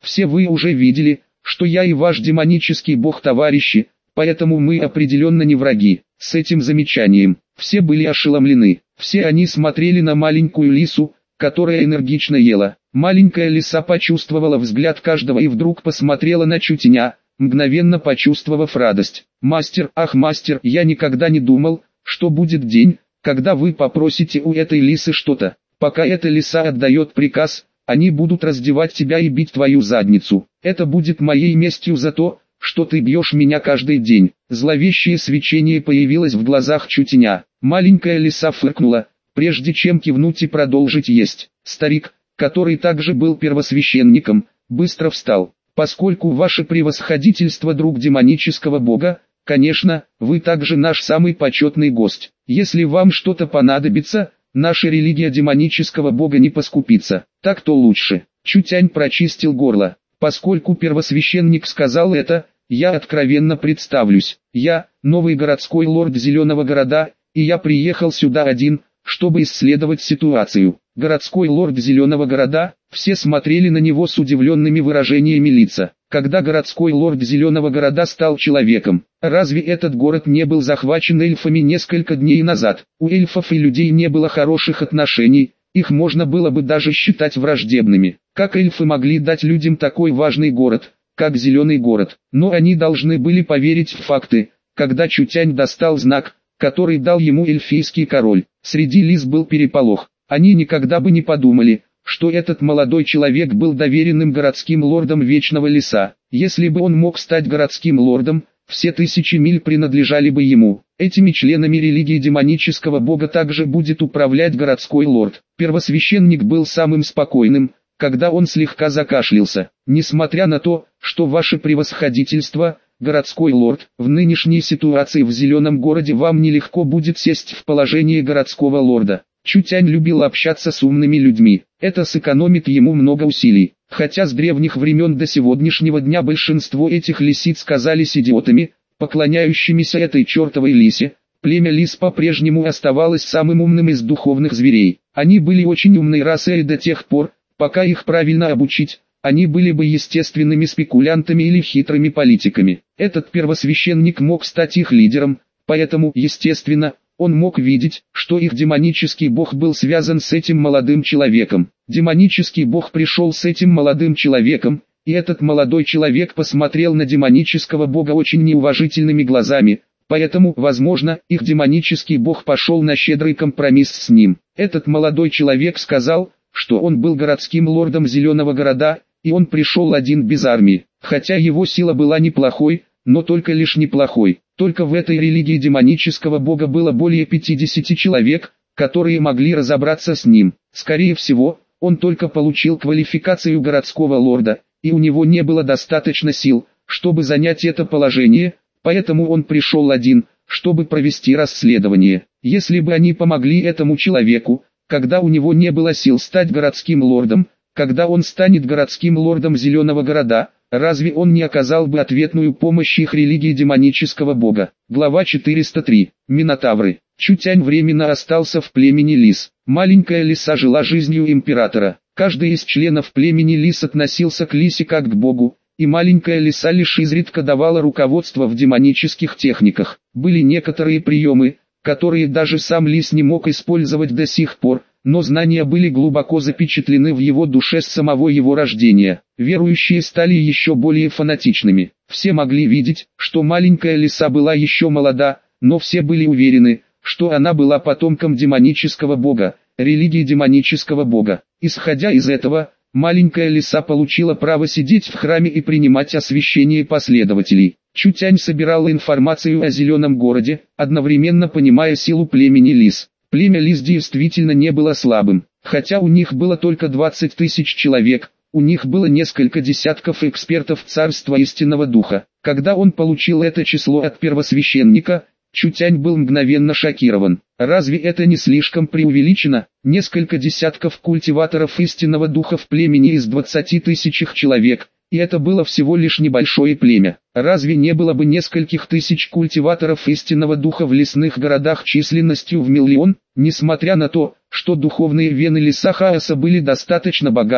все вы уже видели, что я и ваш демонический бог товарищи, поэтому мы определенно не враги». С этим замечанием все были ошеломлены. Все они смотрели на маленькую лису, которая энергично ела. Маленькая лиса почувствовала взгляд каждого и вдруг посмотрела на Чутеня, мгновенно почувствовав радость. «Мастер, ах мастер, я никогда не думал, что будет день, когда вы попросите у этой лисы что-то. Пока эта лиса отдает приказ, они будут раздевать тебя и бить твою задницу. Это будет моей местью за то, что ты бьешь меня каждый день». Зловещее свечение появилось в глазах Чутеня. Маленькая лиса фыркнула, прежде чем кивнуть и продолжить есть. Старик, который также был первосвященником, быстро встал. «Поскольку ваше превосходительство друг демонического бога, конечно, вы также наш самый почетный гость. Если вам что-то понадобится, наша религия демонического бога не поскупится, так то лучше». Чутянь прочистил горло. «Поскольку первосвященник сказал это, я откровенно представлюсь. Я, новый городской лорд Зеленого города, и я приехал сюда один, чтобы исследовать ситуацию». Городской лорд Зеленого города, все смотрели на него с удивленными выражениями лица. Когда городской лорд Зеленого города стал человеком, разве этот город не был захвачен эльфами несколько дней назад? У эльфов и людей не было хороших отношений, их можно было бы даже считать враждебными. Как эльфы могли дать людям такой важный город, как Зеленый город? Но они должны были поверить в факты, когда Чутянь достал знак, который дал ему эльфийский король. Среди лис был переполох. Они никогда бы не подумали, что этот молодой человек был доверенным городским лордом Вечного Леса. Если бы он мог стать городским лордом, все 1000 миль принадлежали бы ему. Этими членами религии демонического бога также будет управлять городской лорд. Первосвященник был самым спокойным, когда он слегка закашлялся. «Несмотря на то, что ваше превосходительство, городской лорд, в нынешней ситуации в Зеленом городе вам нелегко будет сесть в положение городского лорда». Чутянь любил общаться с умными людьми. Это сэкономит ему много усилий. Хотя с древних времен до сегодняшнего дня большинство этих лисиц казались идиотами, поклоняющимися этой чертовой лисе, племя лис по-прежнему оставалось самым умным из духовных зверей. Они были очень умной расой до тех пор, пока их правильно обучить, они были бы естественными спекулянтами или хитрыми политиками. Этот первосвященник мог стать их лидером, поэтому, естественно, он мог видеть, что их демонический бог был связан с этим молодым человеком. Демонический бог пришел с этим молодым человеком, и этот молодой человек посмотрел на демонического бога очень неуважительными глазами, поэтому, возможно, их демонический бог пошел на щедрый компромисс с ним. Этот молодой человек сказал, что он был городским лордом Зеленого города, и он пришел один без армии, хотя его сила была неплохой, но только лишь неплохой. Только в этой религии демонического бога было более 50 человек, которые могли разобраться с ним. Скорее всего, он только получил квалификацию городского лорда, и у него не было достаточно сил, чтобы занять это положение, поэтому он пришел один, чтобы провести расследование. Если бы они помогли этому человеку, когда у него не было сил стать городским лордом, когда он станет городским лордом Зеленого города, разве он не оказал бы ответную помощь их религии демонического бога? Глава 403. Минотавры. Чутянь временно остался в племени лис. Маленькая лиса жила жизнью императора. Каждый из членов племени лис относился к лисе как к богу, и маленькая лиса лишь изредка давала руководство в демонических техниках. Были некоторые приемы, которые даже сам лис не мог использовать до сих пор, но знания были глубоко запечатлены в его душе с самого его рождения. Верующие стали еще более фанатичными. Все могли видеть, что маленькая лиса была еще молода, но все были уверены, что она была потомком демонического бога, религии демонического бога. Исходя из этого, маленькая лиса получила право сидеть в храме и принимать освящение последователей. Чутянь собирала информацию о Зеленом городе, одновременно понимая силу племени лис. Племя лис действительно не было слабым, хотя у них было только 20 тысяч человек, у них было несколько десятков экспертов Царства Истинного Духа. Когда он получил это число от первосвященника, Чутянь был мгновенно шокирован. Разве это не слишком преувеличено? Несколько десятков культиваторов Истинного Духа в племени из 20 тысяч человек, и это было всего лишь небольшое племя. Разве не было бы нескольких тысяч культиваторов Истинного Духа в лесных городах численностью в 1 000 000? Несмотря на то, что духовные вены лиса хаоса были достаточно богаты,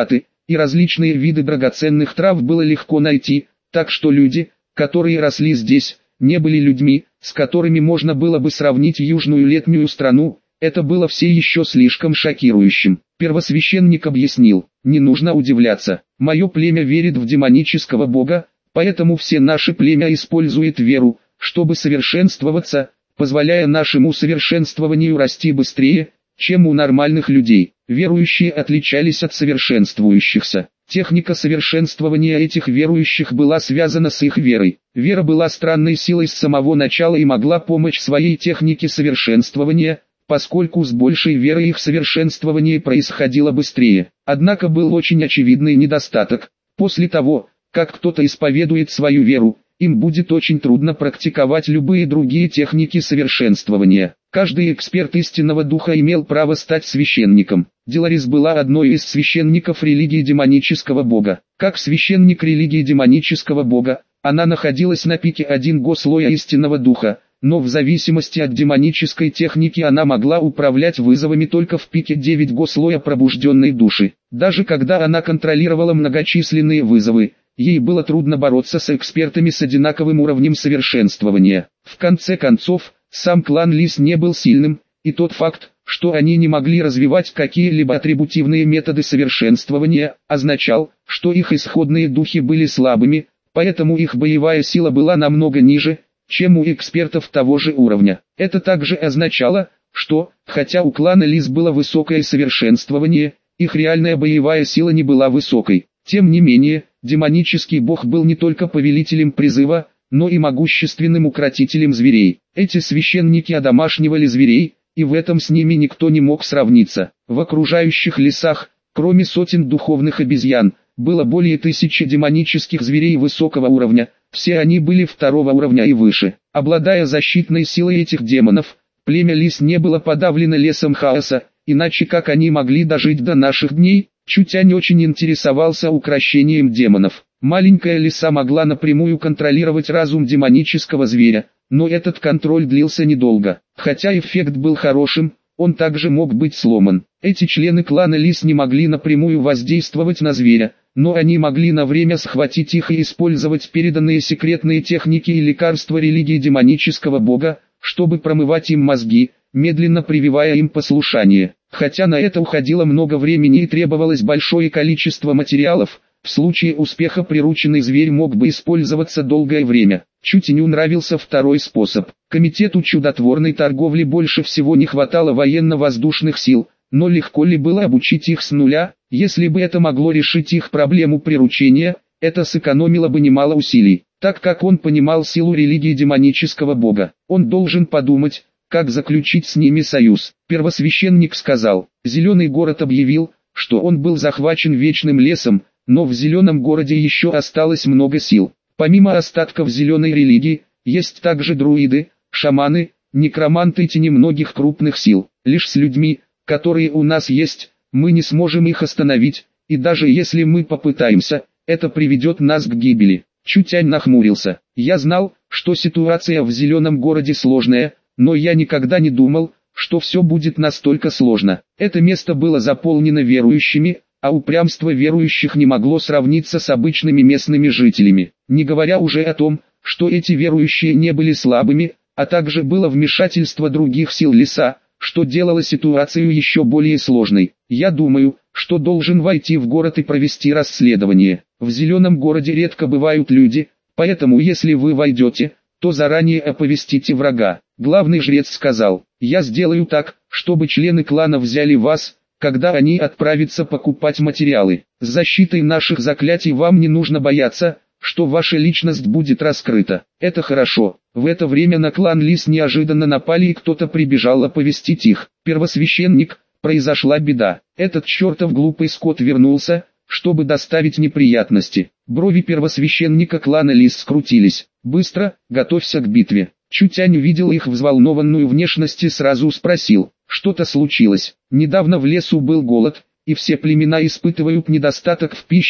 и различные виды драгоценных трав было легко найти, так что люди, которые росли здесь, не были людьми, с которыми можно было бы сравнить южную летнюю страну. Это было все еще слишком шокирующим. Первосвященник объяснил: не нужно удивляться, мое племя верит в демонического бога, поэтому все наше племя использует веру, чтобы совершенствоваться, позволяя нашему совершенствованию расти быстрее, чем у нормальных людей. Верующие отличались от совершенствующихся. Техника совершенствования этих верующих была связана с их верой. Вера была странной силой с самого начала и могла помочь своей технике совершенствования, поскольку с большей верой их совершенствование происходило быстрее. Однако был очень очевидный недостаток. После того, как кто-то исповедует свою веру, им будет очень трудно практиковать любые другие техники совершенствования. Каждый эксперт истинного духа имел право стать священником. Деларис была одной из священников религии демонического бога. Как священник религии демонического бога, она находилась на пике 1 слоя истинного духа, но в зависимости от демонической техники она могла управлять вызовами только в пике 9 слоя пробужденной души. Даже когда она контролировала многочисленные вызовы, ей было трудно бороться с экспертами с одинаковым уровнем совершенствования. В конце концов, сам клан Лис не был сильным, и тот факт, что они не могли развивать какие-либо атрибутивные методы совершенствования, означал, что их исходные духи были слабыми, поэтому их боевая сила была намного ниже, чем у экспертов того же уровня. Это также означало, что, хотя у клана Лис было высокое совершенствование, их реальная боевая сила не была высокой. Тем не менее, демонический бог был не только повелителем призыва, но и могущественным укротителем зверей. Эти священники одомашнивали зверей, и в этом с ними никто не мог сравниться. В окружающих лесах, кроме сотен духовных обезьян, было более 1000 демонических зверей высокого уровня, все они были 2-го уровня и выше. Обладая защитной силой этих демонов, племя Лис не было подавлено лесом хаоса, иначе как они могли дожить до наших дней? Чутянь очень интересовался укрощением демонов. Маленькая лиса могла напрямую контролировать разум демонического зверя, но этот контроль длился недолго. Хотя эффект был хорошим, он также мог быть сломан. Эти члены клана Лис не могли напрямую воздействовать на зверя, но они могли на время схватить их и использовать переданные секретные техники и лекарства религии демонического бога, чтобы промывать им мозги, медленно прививая им послушание. Хотя на это уходило много времени и требовалось большое количество материалов, в случае успеха прирученный зверь мог бы использоваться долгое время. Чутяню нравился второй способ. Комитету чудотворной торговли больше всего не хватало военно-воздушных сил, но легко ли было обучить их с нуля? Если бы это могло решить их проблему приручения, это сэкономило бы немало усилий. Так как он понимал силу религии демонического бога, он должен подумать, как заключить с ними союз. Первосвященник сказал: Зеленый город объявил, что он был захвачен вечным лесом, но в Зеленом городе еще осталось много сил. Помимо остатков зеленой религии, есть также друиды, шаманы, некроманты и немногих крупных сил. Лишь с людьми, которые у нас есть, мы не сможем их остановить, и даже если мы попытаемся, это приведет нас к гибели. Чутянь нахмурился. Я знал, что ситуация в Зеленом городе сложная, но я никогда не думал, что все будет настолько сложно. Это место было заполнено верующими, а упрямство верующих не могло сравниться с обычными местными жителями. Не говоря уже о том, что эти верующие не были слабыми, а также было вмешательство других сил леса, что делало ситуацию еще более сложной. Я думаю, что должен войти в город и провести расследование. В Зеленом городе редко бывают люди, поэтому если вы войдете, то заранее оповестите врага. Главный жрец сказал: я сделаю так, чтобы члены клана взяли вас, когда они отправятся покупать материалы. С защитой наших заклятий вам не нужно бояться, что ваша личность будет раскрыта. Это хорошо. В это время на клан Лис неожиданно напали и кто-то прибежал оповестить их. Первосвященник, произошла беда. Этот чертов глупый скот вернулся, чтобы доставить неприятности. Брови первосвященника клана Лис скрутились. Быстро, готовься к битве. Чутянь увидел их взволнованную внешность и сразу спросил: что-то случилось? Недавно в лесу был голод, и все племена испытывают недостаток в пище,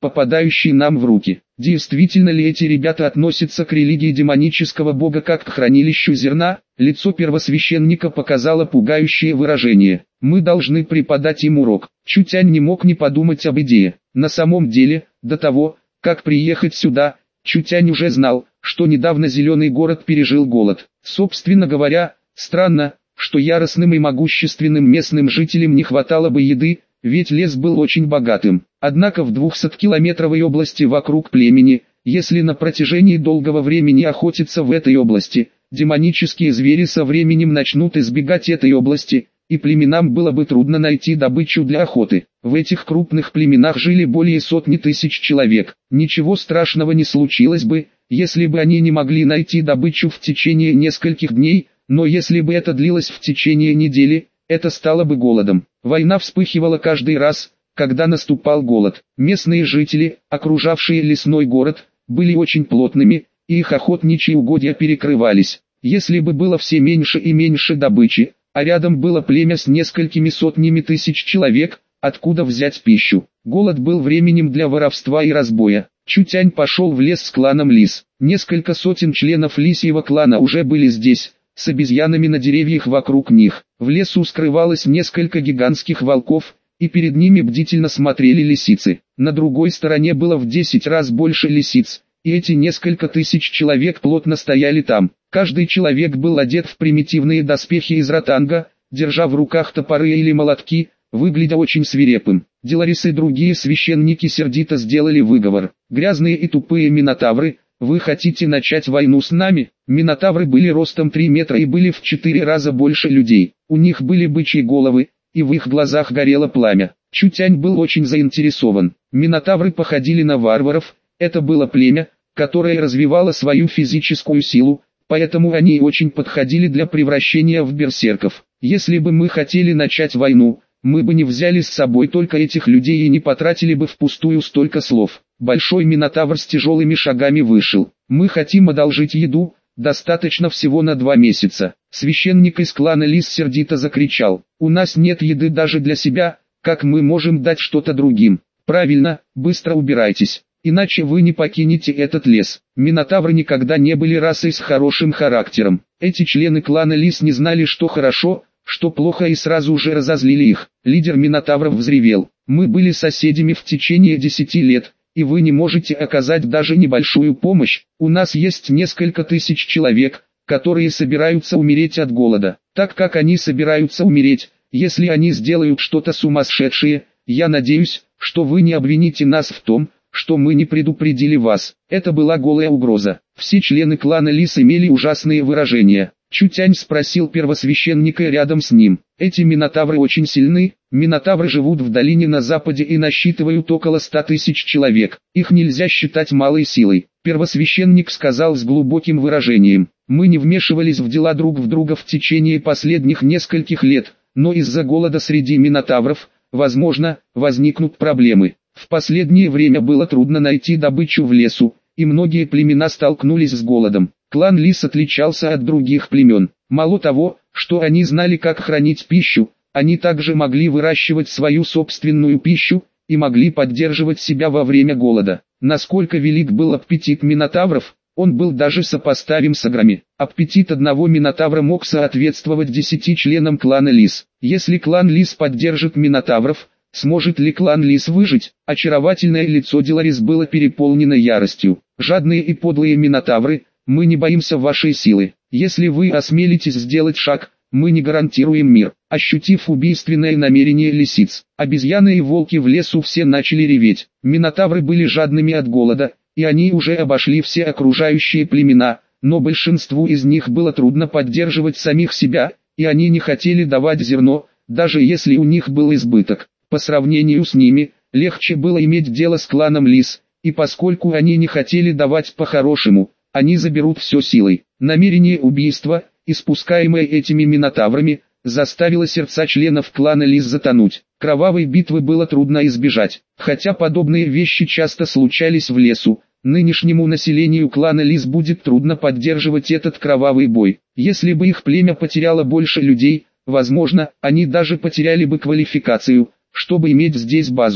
попадающий нам в руки. Действительно ли эти ребята относятся к религии демонического бога как к хранилищу зерна? Лицо первосвященника показало пугающее выражение. Мы должны преподать им урок. Чутянь не мог не подумать об идее. На самом деле, до того, как приехать сюда, Чутянь уже знал, что недавно Зеленый город пережил голод. Собственно говоря, странно, что яростным и могущественным местным жителям не хватало бы еды, ведь лес был очень богатым. Однако в 200-километровой области вокруг племени, если на протяжении долгого времени охотиться в этой области, демонические звери со временем начнут избегать этой области, и племенам было бы трудно найти добычу для охоты. В этих крупных племенах жили более сотни тысяч человек. Ничего страшного не случилось бы, если бы они не могли найти добычу в течение нескольких дней, но если бы это длилось в течение недели, это стало бы голодом. Война вспыхивала каждый раз, когда наступал голод. Местные жители, окружавшие лесной город, были очень плотными, и их охотничьи угодья перекрывались. Если бы было все меньше и меньше добычи, а рядом было племя с несколькими сотнями тысяч человек, откуда взять пищу? Голод был временем для воровства и разбоя. Чутянь пошел в лес с кланом лис. Несколько сотен членов лисьего клана уже были здесь, с обезьянами на деревьях вокруг них. В лесу скрывалось несколько гигантских волков, и перед ними бдительно смотрели лисицы. На другой стороне было в 10 раз больше лисиц, и эти несколько тысяч человек плотно стояли там. Каждый человек был одет в примитивные доспехи из ротанга, держа в руках топоры или молотки, выглядя очень свирепым. Деларис и другие священники сердито сделали выговор. «Грязные и тупые минотавры, вы хотите начать войну с нами?» Минотавры были ростом 3 метра и были в 4 раза больше людей. У них были бычьи головы, и в их глазах горело пламя. Чутянь был очень заинтересован. Минотавры походили на варваров, это было племя, которое развивало свою физическую силу, поэтому они очень подходили для превращения в берсерков. Если бы мы хотели начать войну, мы бы не взяли с собой только этих людей и не потратили бы впустую столько слов. Большой минотавр с тяжелыми шагами вышел. «Мы хотим одолжить еду, достаточно всего на 2 месяца». Священник из клана Лис сердито закричал: «У нас нет еды даже для себя, как мы можем дать что-то другим?» «Правильно, быстро убирайтесь, иначе вы не покинете этот лес». Минотавры никогда не были расой с хорошим характером. Эти члены клана Лис не знали, что хорошо, что плохо, и сразу же разозлили их. Лидер минотавров взревел: «Мы были соседями в течение 10 лет, и вы не можете оказать даже небольшую помощь. У нас есть несколько тысяч человек, которые собираются умереть от голода. Так как они собираются умереть, если они сделают что-то сумасшедшее, я надеюсь, что вы не обвините нас в том, что мы не предупредили вас». Это была голая угроза. Все члены клана Лис имели ужасные выражения. Чутянь спросил первосвященника рядом с ним: «Эти минотавры очень сильны?» Минотавры живут в долине на западе и насчитывают около 100 тысяч человек. Их нельзя считать малой силой. Первосвященник сказал с глубоким выражением: «Мы не вмешивались в дела друг в друга в течение последних нескольких лет, но из-за голода среди минотавров, возможно, возникнут проблемы. В последнее время было трудно найти добычу в лесу, и многие племена столкнулись с голодом. Клан Лис отличался от других племен. Мало того, что они знали, как хранить пищу, они также могли выращивать свою собственную пищу, и могли поддерживать себя во время голода. Насколько велик был аппетит минотавров, он был даже сопоставим с аграми. Аппетит одного минотавра мог соответствовать 10 членам клана Лис. Если клан Лис поддержит минотавров, сможет ли клан Лис выжить? Очаровательное лицо Деларис было переполнено яростью. «Жадные и подлые минотавры, мы не боимся вашей силы. Если вы осмелитесь сделать шаг, мы не гарантируем мир». Ощутив убийственное намерение лисиц, обезьяны и волки в лесу все начали реветь. Минотавры были жадными от голода, и они уже обошли все окружающие племена, но большинству из них было трудно поддерживать самих себя, и они не хотели давать зерно, даже если у них был избыток. По сравнению с ними, легче было иметь дело с кланом Лис, и поскольку они не хотели давать по-хорошему, они заберут все силой. Намерение убийства, испускаемое этими минотаврами, заставило сердца членов клана Лис затонуть. Кровавой битвы было трудно избежать. Хотя подобные вещи часто случались в лесу, нынешнему населению клана Лис будет трудно поддерживать этот кровавый бой. Если бы их племя потеряло больше людей, возможно, они даже потеряли бы квалификацию, чтобы иметь здесь базу.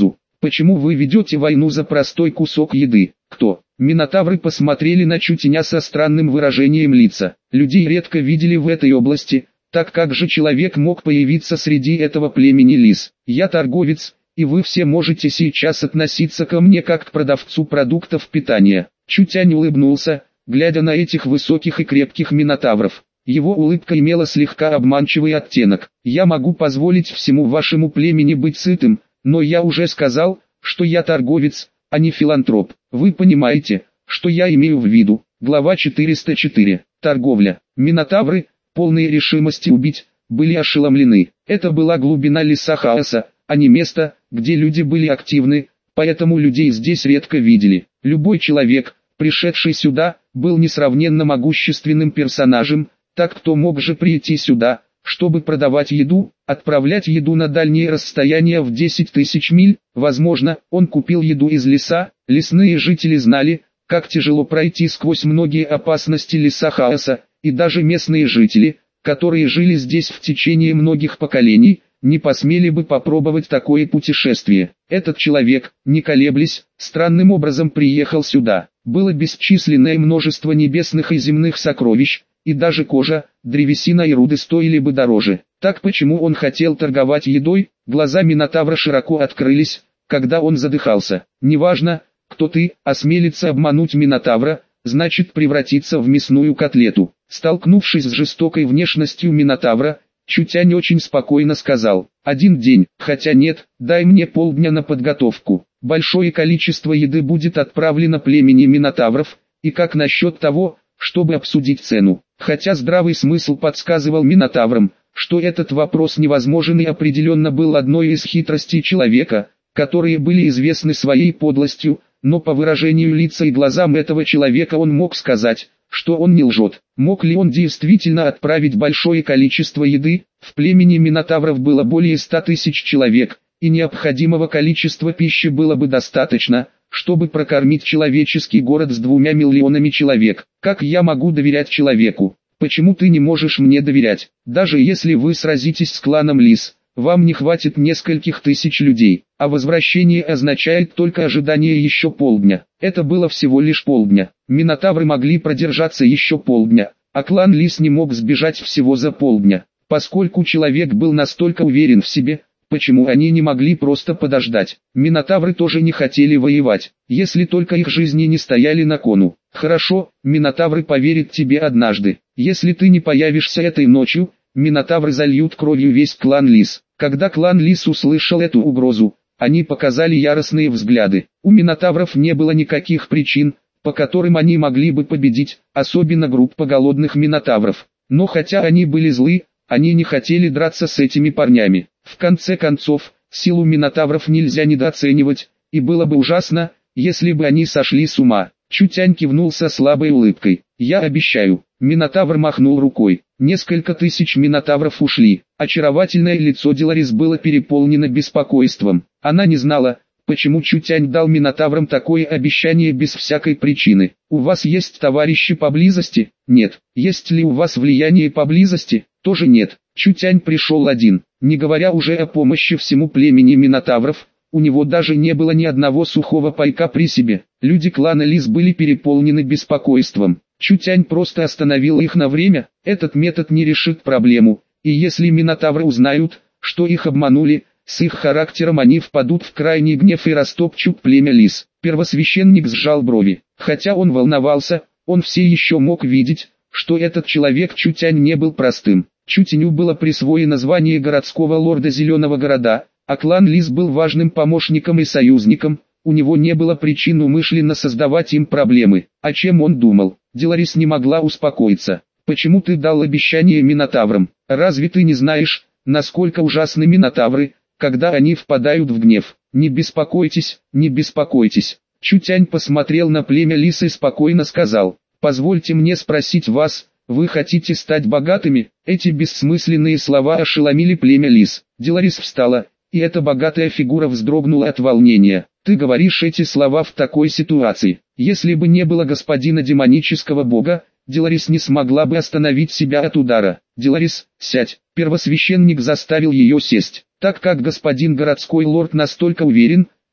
Почему вы ведете войну за простой кусок еды? Кто? Минотавры посмотрели на Чутеня со странным выражением лица. Людей редко видели в этой области, так как же человек мог появиться среди этого племени лис? Я торговец, и вы все можете сейчас относиться ко мне как к продавцу продуктов питания. Чутянь улыбнулся, глядя на этих высоких и крепких минотавров. Его улыбка имела слегка обманчивый оттенок. Я могу позволить всему вашему племени быть сытым, но я уже сказал, что я торговец, а не филантроп. Вы понимаете, что я имею в виду? Глава 404. Торговля. Минотавры, полные решимости убить, были ошеломлены. Это была глубина леса хаоса, а не место, где люди были активны, поэтому людей здесь редко видели. Любой человек, пришедший сюда, был несравненно могущественным персонажем, так кто мог же прийти сюда, чтобы продавать еду, отправлять еду на дальние расстояния в 10 тысяч миль? Возможно, он купил еду из леса. Лесные жители знали, как тяжело пройти сквозь многие опасности леса хаоса, и даже местные жители, которые жили здесь в течение многих поколений, не посмели бы попробовать такое путешествие. Этот человек, не колеблясь, странным образом приехал сюда. Было бесчисленное множество небесных и земных сокровищ, и даже кожа, древесина и руды стоили бы дороже. Так почему он хотел торговать едой? Глаза Минотавра широко открылись, когда он задыхался. Неважно, кто ты, осмелится обмануть Минотавра, значит превратиться в мясную котлету. Столкнувшись с жестокой внешностью Минотавра, Чутянь очень спокойно сказал: «Один день, хотя нет, дай мне полдня на подготовку. Большое количество еды будет отправлено племени Минотавров, и как насчет того, чтобы обсудить цену?» Хотя здравый смысл подсказывал Минотаврам, что этот вопрос невозможен и определенно был одной из хитростей человека, которые были известны своей подлостью, но по выражению лица и глазам этого человека он мог сказать, что он не лжет. Мог ли он действительно отправить большое количество еды? В племени Минотавров было более 100 тысяч человек, и необходимого количества пищи было бы достаточно, чтобы прокормить человеческий город с 2 миллионами человек. Как я могу доверять человеку? Почему ты не можешь мне доверять? Даже если вы сразитесь с кланом лис, вам не хватит нескольких тысяч людей, а возвращение означает только ожидание еще полдня. Это было всего лишь полдня. Минотавры могли продержаться еще полдня, а клан лис не мог сбежать всего за полдня. Поскольку человек был настолько уверен в себе, почему они не могли просто подождать? Минотавры тоже не хотели воевать, если только их жизни не стояли на кону. Хорошо, Минотавры поверят тебе однажды. Если ты не появишься этой ночью, Минотавры зальют кровью весь клан лис. Когда клан лис услышал эту угрозу, они показали яростные взгляды. У Минотавров не было никаких причин, по которым они могли бы победить, особенно группа голодных Минотавров. Но хотя они были злы, они не хотели драться с этими парнями. В конце концов, силу Минотавров нельзя недооценивать, и было бы ужасно, если бы они сошли с ума. Чутянь кивнул со слабой улыбкой. «Я обещаю». Минотавр махнул рукой. Несколько тысяч Минотавров ушли. Очаровательное лицо Деларис было переполнено беспокойством. Она не знала, почему Чутянь дал Минотаврам такое обещание без всякой причины. «У вас есть товарищи поблизости?» «Нет». «Есть ли у вас влияние поблизости?» «Тоже нет». Чутянь пришел один. Не говоря уже о помощи всему племени Минотавров, у него даже не было ни одного сухого пайка при себе. Люди клана лис были переполнены беспокойством. Чутянь просто остановил их на время. Этот метод не решит проблему, и если Минотавры узнают, что их обманули, с их характером они впадут в крайний гнев и растопчут племя лис. Первосвященник сжал брови. Хотя он волновался, он все еще мог видеть, что этот человек Чутянь не был простым. Чутяню было присвоено звание городского лорда Зеленого города, а клан лис был важным помощником и союзником. У него не было причин умышленно создавать им проблемы. О чем он думал? Деларис не могла успокоиться. «Почему ты дал обещание Минотаврам? Разве ты не знаешь, насколько ужасны Минотавры, когда они впадают в гнев?» «Не беспокойтесь, не беспокойтесь». Чутянь посмотрел на племя лис и спокойно сказал: «Позвольте мне спросить вас, вы хотите стать богатыми?» Эти бессмысленные слова ошеломили племя лис. Деларис встала, и эта богатая фигура вздрогнула от волнения. «Ты говоришь эти слова в такой ситуации. Если бы не было господина демонического бога, Деларис не смогла бы остановить себя от удара». «Деларис, сядь». Первосвященник заставил ее сесть. Так как господин городской лорд настолько уверен,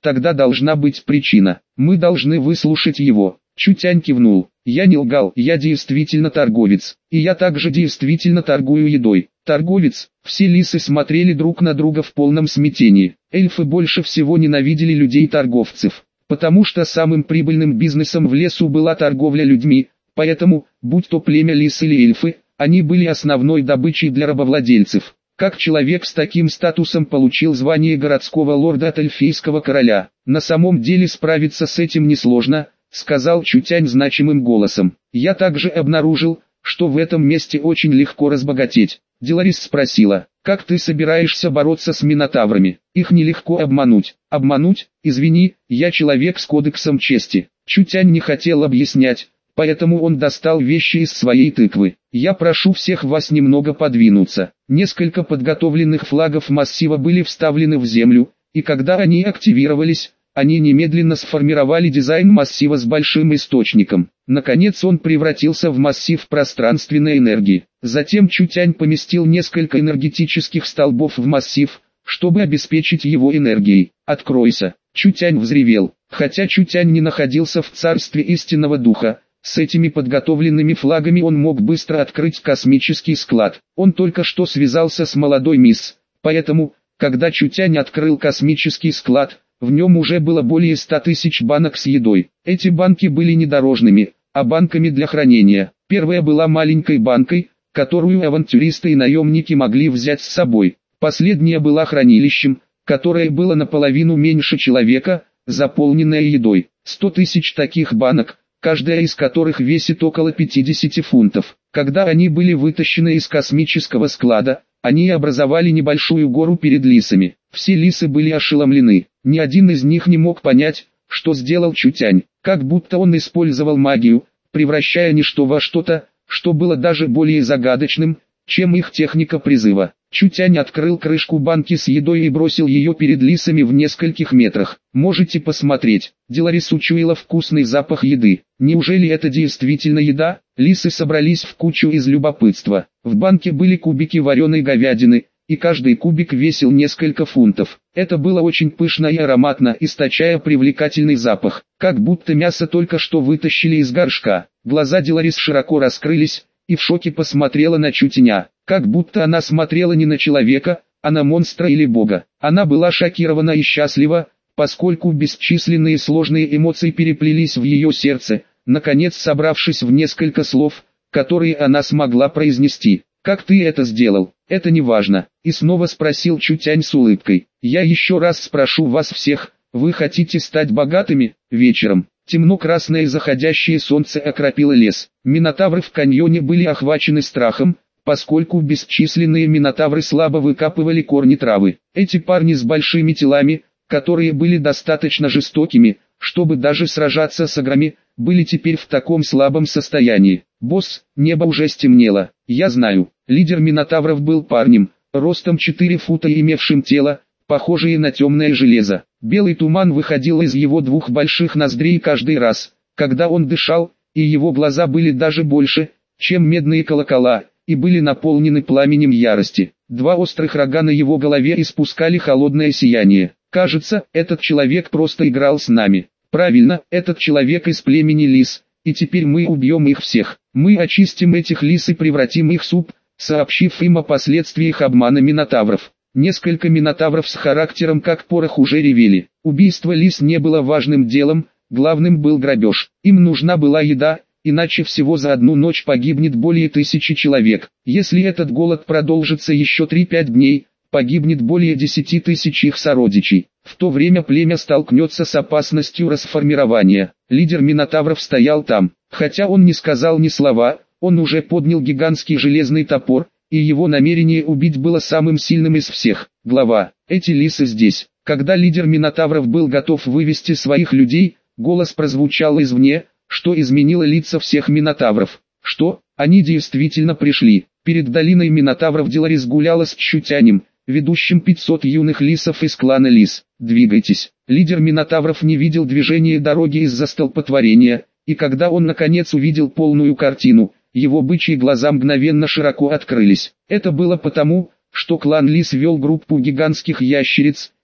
тогда должна быть причина. Мы должны выслушать его. Чутянь кивнул. Я не лгал, я действительно торговец. И я также действительно торгую едой. Торговец. Все лисы смотрели друг на друга в полном смятении. Эльфы больше всего ненавидели людей-торговцев, потому что самым прибыльным бизнесом в лесу была торговля людьми, поэтому, будь то племя лис или эльфы, они были основной добычей для рабовладельцев. Как человек с таким статусом получил звание городского лорда от эльфийского короля? На самом деле справиться с этим несложно, сказал Чутянь значимым голосом. Я также обнаружил, что в этом месте очень легко разбогатеть. Деларис спросила, как ты собираешься бороться с минотаврами? Их нелегко обмануть. Обмануть? Извини, я человек с кодексом чести. Чутянь не хотел объяснять, поэтому он достал вещи из своей тыквы. Я прошу всех вас немного подвинуться. Несколько подготовленных флагов массива были вставлены в землю, и когда они активировались, они немедленно сформировали дизайн массива с большим источником. Наконец он превратился в массив пространственной энергии. Затем Чутянь поместил несколько энергетических столбов в массив, чтобы обеспечить его энергией. «Откройся!» Чутянь взревел. Хотя Чутянь не находился в царстве истинного духа, с этими подготовленными флагами он мог быстро открыть космический склад. Он только что связался с молодой мисс, поэтому, когда Чутянь открыл космический склад, в нем уже было более 100 тысяч банок с едой. Эти банки были не дорожными, а банками для хранения. Первая была маленькой банкой, которую авантюристы и наемники могли взять с собой. Последняя была хранилищем, которое было наполовину меньше человека, заполненное едой. 100 тысяч таких банок, каждая из которых весит около 50 фунтов. Когда они были вытащены из космического склада, они образовали небольшую гору перед лисами. Все лисы были ошеломлены. Ни один из них не мог понять, что сделал Чутянь, как будто он использовал магию, превращая ничто во что-то, что было даже более загадочным, чем их техника призыва. Чутянь открыл крышку банки с едой и бросил ее перед лисами в нескольких метрах. «Можете посмотреть». Деларис учуяла вкусный запах еды. Неужели это действительно еда? Лисы собрались в кучу из любопытства. В банке были кубики вареной говядины, и каждый кубик весил несколько фунтов. Это было очень пышно и ароматно, источая привлекательный запах, как будто мясо только что вытащили из горшка. Глаза Деларис широко раскрылись, и в шоке посмотрела на Чутяня, как будто она смотрела не на человека, а на монстра или бога. Она была шокирована и счастлива, поскольку бесчисленные сложные эмоции переплелись в ее сердце, наконец собравшись в несколько слов, которые она смогла произнести. «Как ты это сделал? Это не важно», и снова спросил Чутянь с улыбкой. «Я еще раз спрошу вас всех, вы хотите стать богатыми?» Вечером темно-красное заходящее солнце окропило лес. Минотавры в каньоне были охвачены страхом, поскольку бесчисленные минотавры слабо выкапывали корни травы. Эти парни с большими телами, которые были достаточно жестокими, чтобы даже сражаться с ограми, были теперь в таком слабом состоянии. «Босс, небо уже стемнело, я знаю». Лидер минотавров был парнем, ростом 4 фута и имевшим тело, похожее на темное железо. Белый туман выходил из его двух больших ноздрей каждый раз, когда он дышал, и его глаза были даже больше, чем медные колокола, и были наполнены пламенем ярости. Два острых рога на его голове испускали холодное сияние. «Кажется, этот человек просто играл с нами». «Правильно, этот человек из племени лис, и теперь мы убьем их всех. Мы очистим этих лис и превратим их в суп», сообщив им о последствиях обмана минотавров. Несколько минотавров с характером как порох уже ревели. Убийство лис не было важным делом, главным был грабеж. Им нужна была еда, иначе всего за одну ночь погибнет более 1000 человек. Если этот голод продолжится еще 3-5 дней, погибнет более 10 тысяч их сородичей. В то время племя столкнется с опасностью расформирования. Лидер минотавров стоял там. Хотя он не сказал ни слова, он уже поднял гигантский железный топор, и его намерение убить было самым сильным из всех. Глава: эти лисы здесь. Когда лидер минотавров был готов вывести своих людей, голос прозвучал извне, что изменило лица всех минотавров. Что? Они действительно пришли. Перед долиной минотавров Деларис гуляла с Чутянем, ведущим 500 юных лисов из клана лис. «Двигайтесь». Лидер минотавров не видел движения дороги из-за столпотворения, и когда он наконец увидел полную картину, его бычьи глаза мгновенно широко открылись. Это было потому, что клан лис вел группу гигантских ящериц,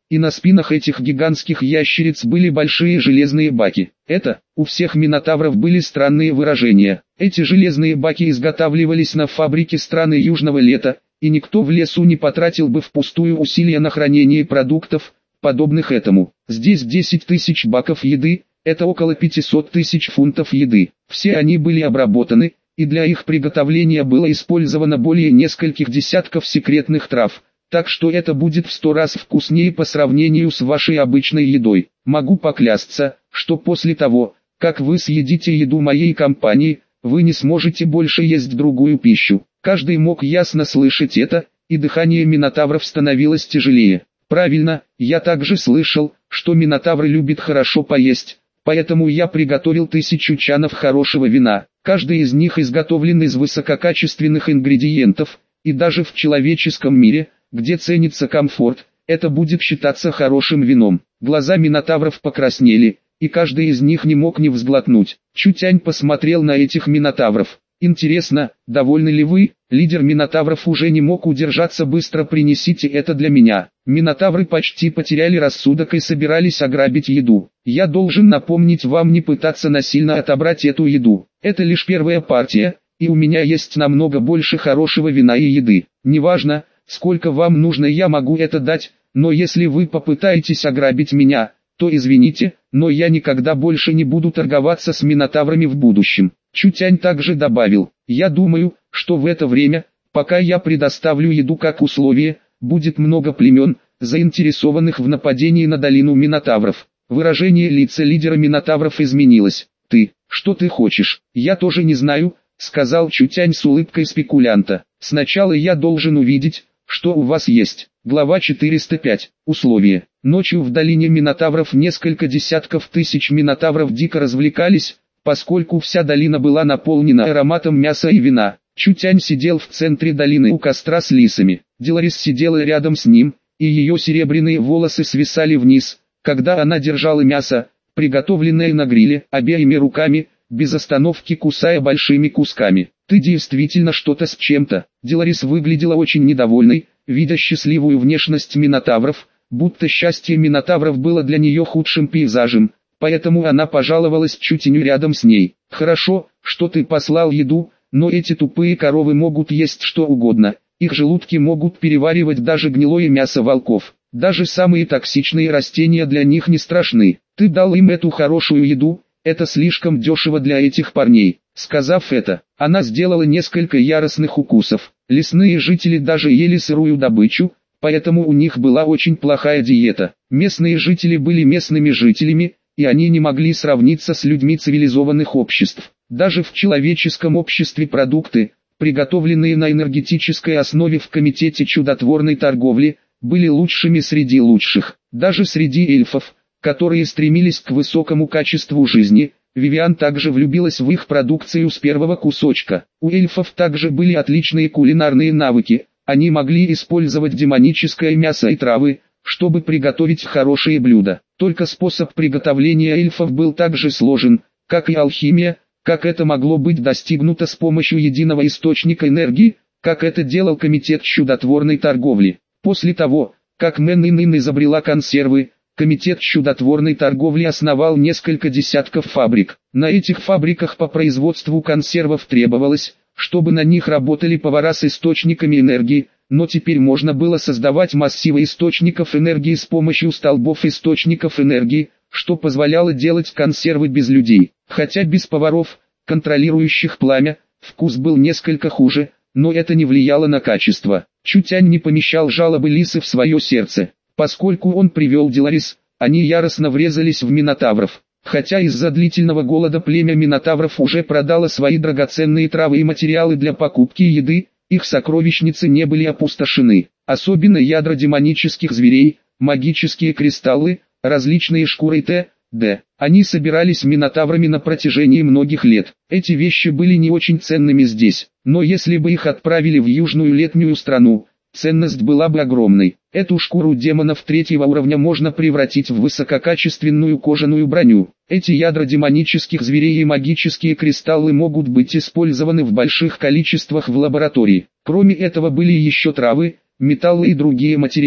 и на спинах этих гигантских ящериц были большие железные баки. Это, у всех минотавров были странные выражения. Эти железные баки изготавливались на фабрике страны Южного Лета, и никто в лесу не потратил бы впустую усилия на хранение продуктов, подобных этому. Здесь 10 тысяч баков еды, это около 500 тысяч фунтов еды. Все они были обработаны, и для их приготовления было использовано более нескольких десятков секретных трав, так что это будет в 100 раз вкуснее по сравнению с вашей обычной едой. Могу поклясться, что после того, как вы съедите еду моей компании, вы не сможете больше есть другую пищу. Каждый мог ясно слышать это, и дыхание минотавров становилось тяжелее. Правильно, я также слышал, что минотавры любят хорошо поесть, поэтому я приготовил 1000 чанов хорошего вина. Каждый из них изготовлен из высококачественных ингредиентов, и даже в человеческом мире, где ценится комфорт, это будет считаться хорошим вином. Глаза минотавров покраснели, и каждый из них не мог не взглотнуть. Чутянь посмотрел на этих минотавров. Интересно, довольны ли вы? Лидер минотавров уже не мог удержаться. Быстро принесите это для меня. Минотавры почти потеряли рассудок и собирались ограбить еду. Я должен напомнить вам не пытаться насильно отобрать эту еду. Это лишь первая партия, и у меня есть намного больше хорошего вина и еды. Неважно, сколько вам нужно, я могу это дать, но если вы попытаетесь ограбить меня, то извините, но я никогда больше не буду торговаться с минотаврами в будущем. Чутянь также добавил: я думаю, что в это время, пока я предоставлю еду как условие, будет много племен, заинтересованных в нападении на долину минотавров. Выражение лица лидера минотавров изменилось. Что ты хочешь? Я тоже не знаю, сказал Чутянь с улыбкой спекулянта. Сначала я должен увидеть, что у вас есть. Глава 405. Условия. Ночью в долине минотавров несколько десятков тысяч минотавров дико развлекались, поскольку вся долина была наполнена ароматом мяса и вина. Чутянь сидел в центре долины у костра с лисами. Деларис сидела рядом с ним, и ее серебряные волосы свисали вниз, когда она держала мясо, приготовленное на гриле, обеими руками, без остановки кусая большими кусками. «Ты действительно что-то с чем-то». Деларис выглядела очень недовольной, видя счастливую внешность минотавров, будто счастье минотавров было для нее худшим пейзажем, поэтому она пожаловалась Чутяню рядом с ней. «Хорошо, что ты послал еду, но эти тупые коровы могут есть что угодно, их желудки могут переваривать даже гнилое мясо волков. Даже самые токсичные растения для них не страшны. Ты дал им эту хорошую еду, это слишком дешево для этих парней». Сказав это, она сделала несколько яростных укусов. Лесные жители даже ели сырую добычу, поэтому у них была очень плохая диета. Местные жители были местными жителями, и они не могли сравниться с людьми цивилизованных обществ. Даже в человеческом обществе продукты, приготовленные на энергетической основе в комитете чудотворной торговли, были лучшими среди лучших. Даже среди эльфов, которые стремились к высокому качеству жизни, Вивиан также влюбилась в их продукцию с первого кусочка. У эльфов также были отличные кулинарные навыки, они могли использовать демоническое мясо и травы, чтобы приготовить хорошие блюда. Только способ приготовления эльфов был так же сложен, как и алхимия, как это могло быть достигнуто с помощью единого источника энергии, как это делал комитет чудотворной торговли. После того, как Мэн Ин изобрела консервы, комитет чудотворной торговли основал несколько десятков фабрик. На этих фабриках по производству консервов требовалось, чтобы на них работали повара с источниками энергии, но теперь можно было создавать массивы источников энергии с помощью столбов источников энергии, что позволяло делать консервы без людей. Хотя без поваров, контролирующих пламя, вкус был несколько хуже, но это не влияло на качество. Чутянь не помещал жалобы лисы в свое сердце. Поскольку он привел Деларис, они яростно врезались в минотавров. Хотя из-за длительного голода племя минотавров уже продало свои драгоценные травы и материалы для покупки еды, их сокровищницы не были опустошены. Особенно ядра демонических зверей, магические кристаллы, различные шкуры т.д. Они собирались минотаврами на протяжении многих лет. Эти вещи были не очень ценными здесь, но если бы их отправили в южную летнюю страну, ценность была бы огромной. Эту шкуру демонов третьего уровня можно превратить в высококачественную кожаную броню. Эти ядра демонических зверей и магические кристаллы могут быть использованы в больших количествах в лаборатории. Кроме этого были еще травы, металлы и другие материалы.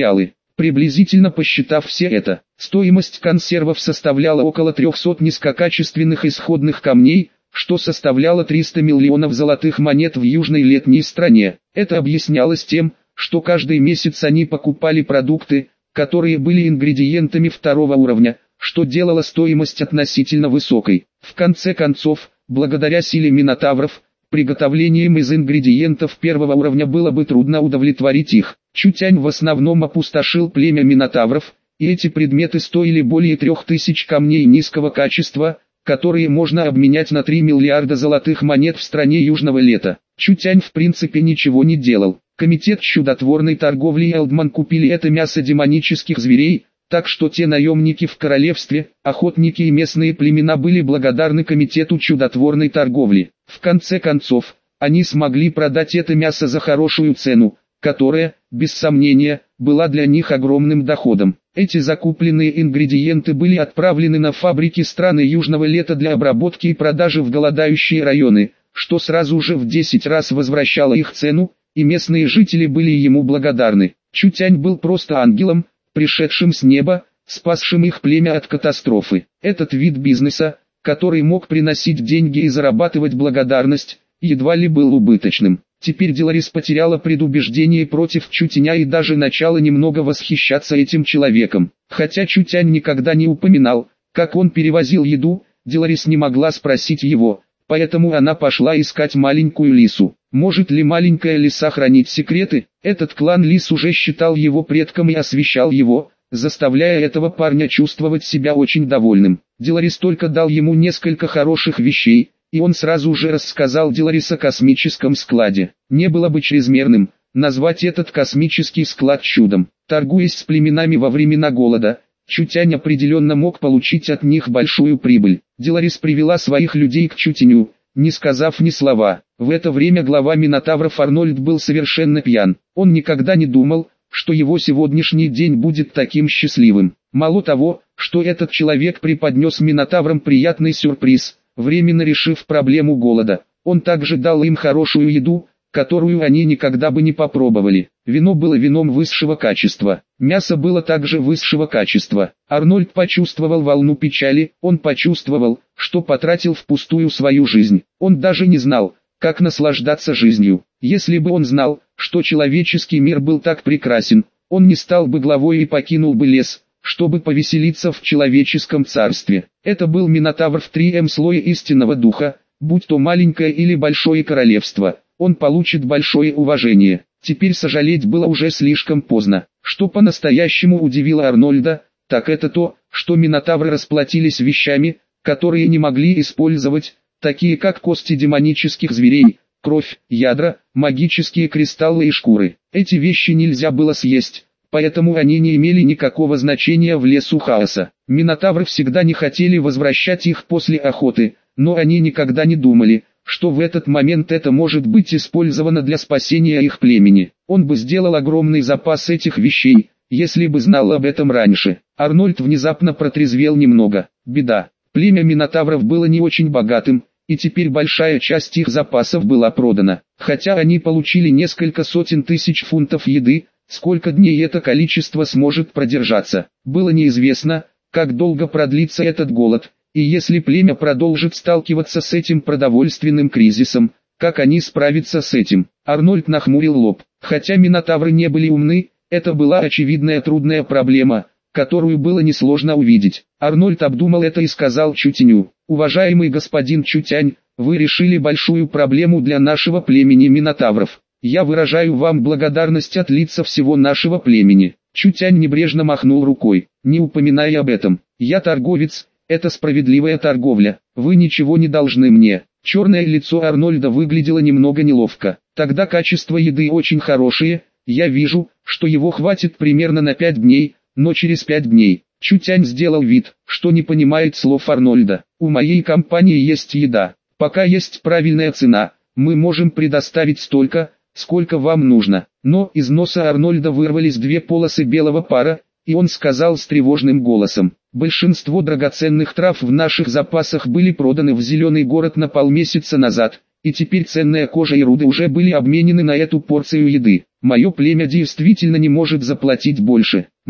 Приблизительно посчитав все это, стоимость консервов составляла около 300 низкокачественных исходных камней, что составляло 300 миллионов золотых монет в южной летней стране. Это объяснялось тем, что каждый месяц они покупали продукты, которые были ингредиентами второго уровня, что делало стоимость относительно высокой. В конце концов, благодаря силе минотавров, приготовлением из ингредиентов первого уровня было бы трудно удовлетворить их. Чутянь в основном опустошил племя минотавров, и эти предметы стоили более 3000 камней низкого качества, которые можно обменять на 3 миллиарда золотых монет в стране южного лета. Чутянь в принципе ничего не делал. Комитет чудотворной торговли и Элдман купили это мясо демонических зверей, так что те наемники в королевстве, охотники и местные племена были благодарны комитету чудотворной торговли. В конце концов, они смогли продать это мясо за хорошую цену, которая, без сомнения, была для них огромным доходом. Эти закупленные ингредиенты были отправлены на фабрики страны южного лета для обработки и продажи в голодающие районы, что сразу же в 10 раз возвращало их цену, и местные жители были ему благодарны. Чутянь был просто ангелом, пришедшим с неба, спасшим их племя от катастрофы. Этот вид бизнеса, который мог приносить деньги и зарабатывать благодарность, едва ли был убыточным. Теперь Деларис потеряла предубеждение против Чутяня и даже начала немного восхищаться этим человеком. Хотя Чутянь никогда не упоминал, как он перевозил еду, Деларис не могла спросить его, поэтому она пошла искать маленькую лису. Может ли маленькая лиса хранить секреты? Этот клан лис уже считал его предком и освящал его, заставляя этого парня чувствовать себя очень довольным. Деларис только дал ему несколько хороших вещей, и он сразу же рассказал Деларис о космическом складе. Не было бы чрезмерным назвать этот космический склад чудом. Торгуясь с племенами во времена голода, Чутянь определенно мог получить от них большую прибыль. Деларис привела своих людей к Чутяню, не сказав ни слова. В это время глава Минотавров Арнольд был совершенно пьян. Он никогда не думал, что его сегодняшний день будет таким счастливым. Мало того, что этот человек преподнес Минотаврам приятный сюрприз, временно решив проблему голода, он также дал им хорошую еду, которую они никогда бы не попробовали. Вино было вином высшего качества, мясо было также высшего качества. Арнольд почувствовал волну печали, он почувствовал, что потратил впустую свою жизнь. Он даже не знал, как наслаждаться жизнью. Если бы он знал, что человеческий мир был так прекрасен, он не стал бы главой и покинул бы лес, чтобы повеселиться в человеческом царстве. Это был Минотавр в 3М слое истинного духа, будь то маленькое или большое королевство, он получит большое уважение. Теперь сожалеть было уже слишком поздно. Что по-настоящему удивило Арнольда, так это то, что Минотавры расплатились вещами, которые не могли использовать, такие как кости демонических зверей, кровь, ядра, магические кристаллы и шкуры. Эти вещи нельзя было съесть, поэтому они не имели никакого значения в лесу хаоса. Минотавры всегда не хотели возвращать их после охоты, но они никогда не думали, что в этот момент это может быть использовано для спасения их племени. Он бы сделал огромный запас этих вещей, если бы знал об этом раньше. Арнольд внезапно протрезвел немного. Беда. Племя Минотавров было не очень богатым, и теперь большая часть их запасов была продана. Хотя они получили несколько сотен тысяч фунтов еды, сколько дней это количество сможет продержаться. Было неизвестно, как долго продлится этот голод, и если племя продолжит сталкиваться с этим продовольственным кризисом, как они справятся с этим. Арнольд нахмурил лоб. Хотя Минотавры не были умны, это была очевидная трудная проблема, которую было несложно увидеть. Арнольд обдумал это и сказал Чутяню: «Уважаемый господин Чутянь, вы решили большую проблему для нашего племени Минотавров. Я выражаю вам благодарность от лица всего нашего племени». Чутянь небрежно махнул рукой, не упоминая об этом. «Я торговец, это справедливая торговля, вы ничего не должны мне». Черное лицо Арнольда выглядело немного неловко. «Тогда качество еды очень хорошее, я вижу, что его хватит примерно на 5 дней, но через 5 дней». Чутянь сделал вид, что не понимает слов Арнольда. «У моей компании есть еда, пока есть правильная цена, мы можем предоставить столько, сколько вам нужно». Но из носа Арнольда вырвались 2 полосы белого пара, и он сказал с тревожным голосом: «Большинство драгоценных трав в наших запасах были проданы в Зеленый город на полмесяца назад, и теперь ценная кожа и руды уже были обменены на эту порцию еды. Мое племя действительно не может заплатить больше.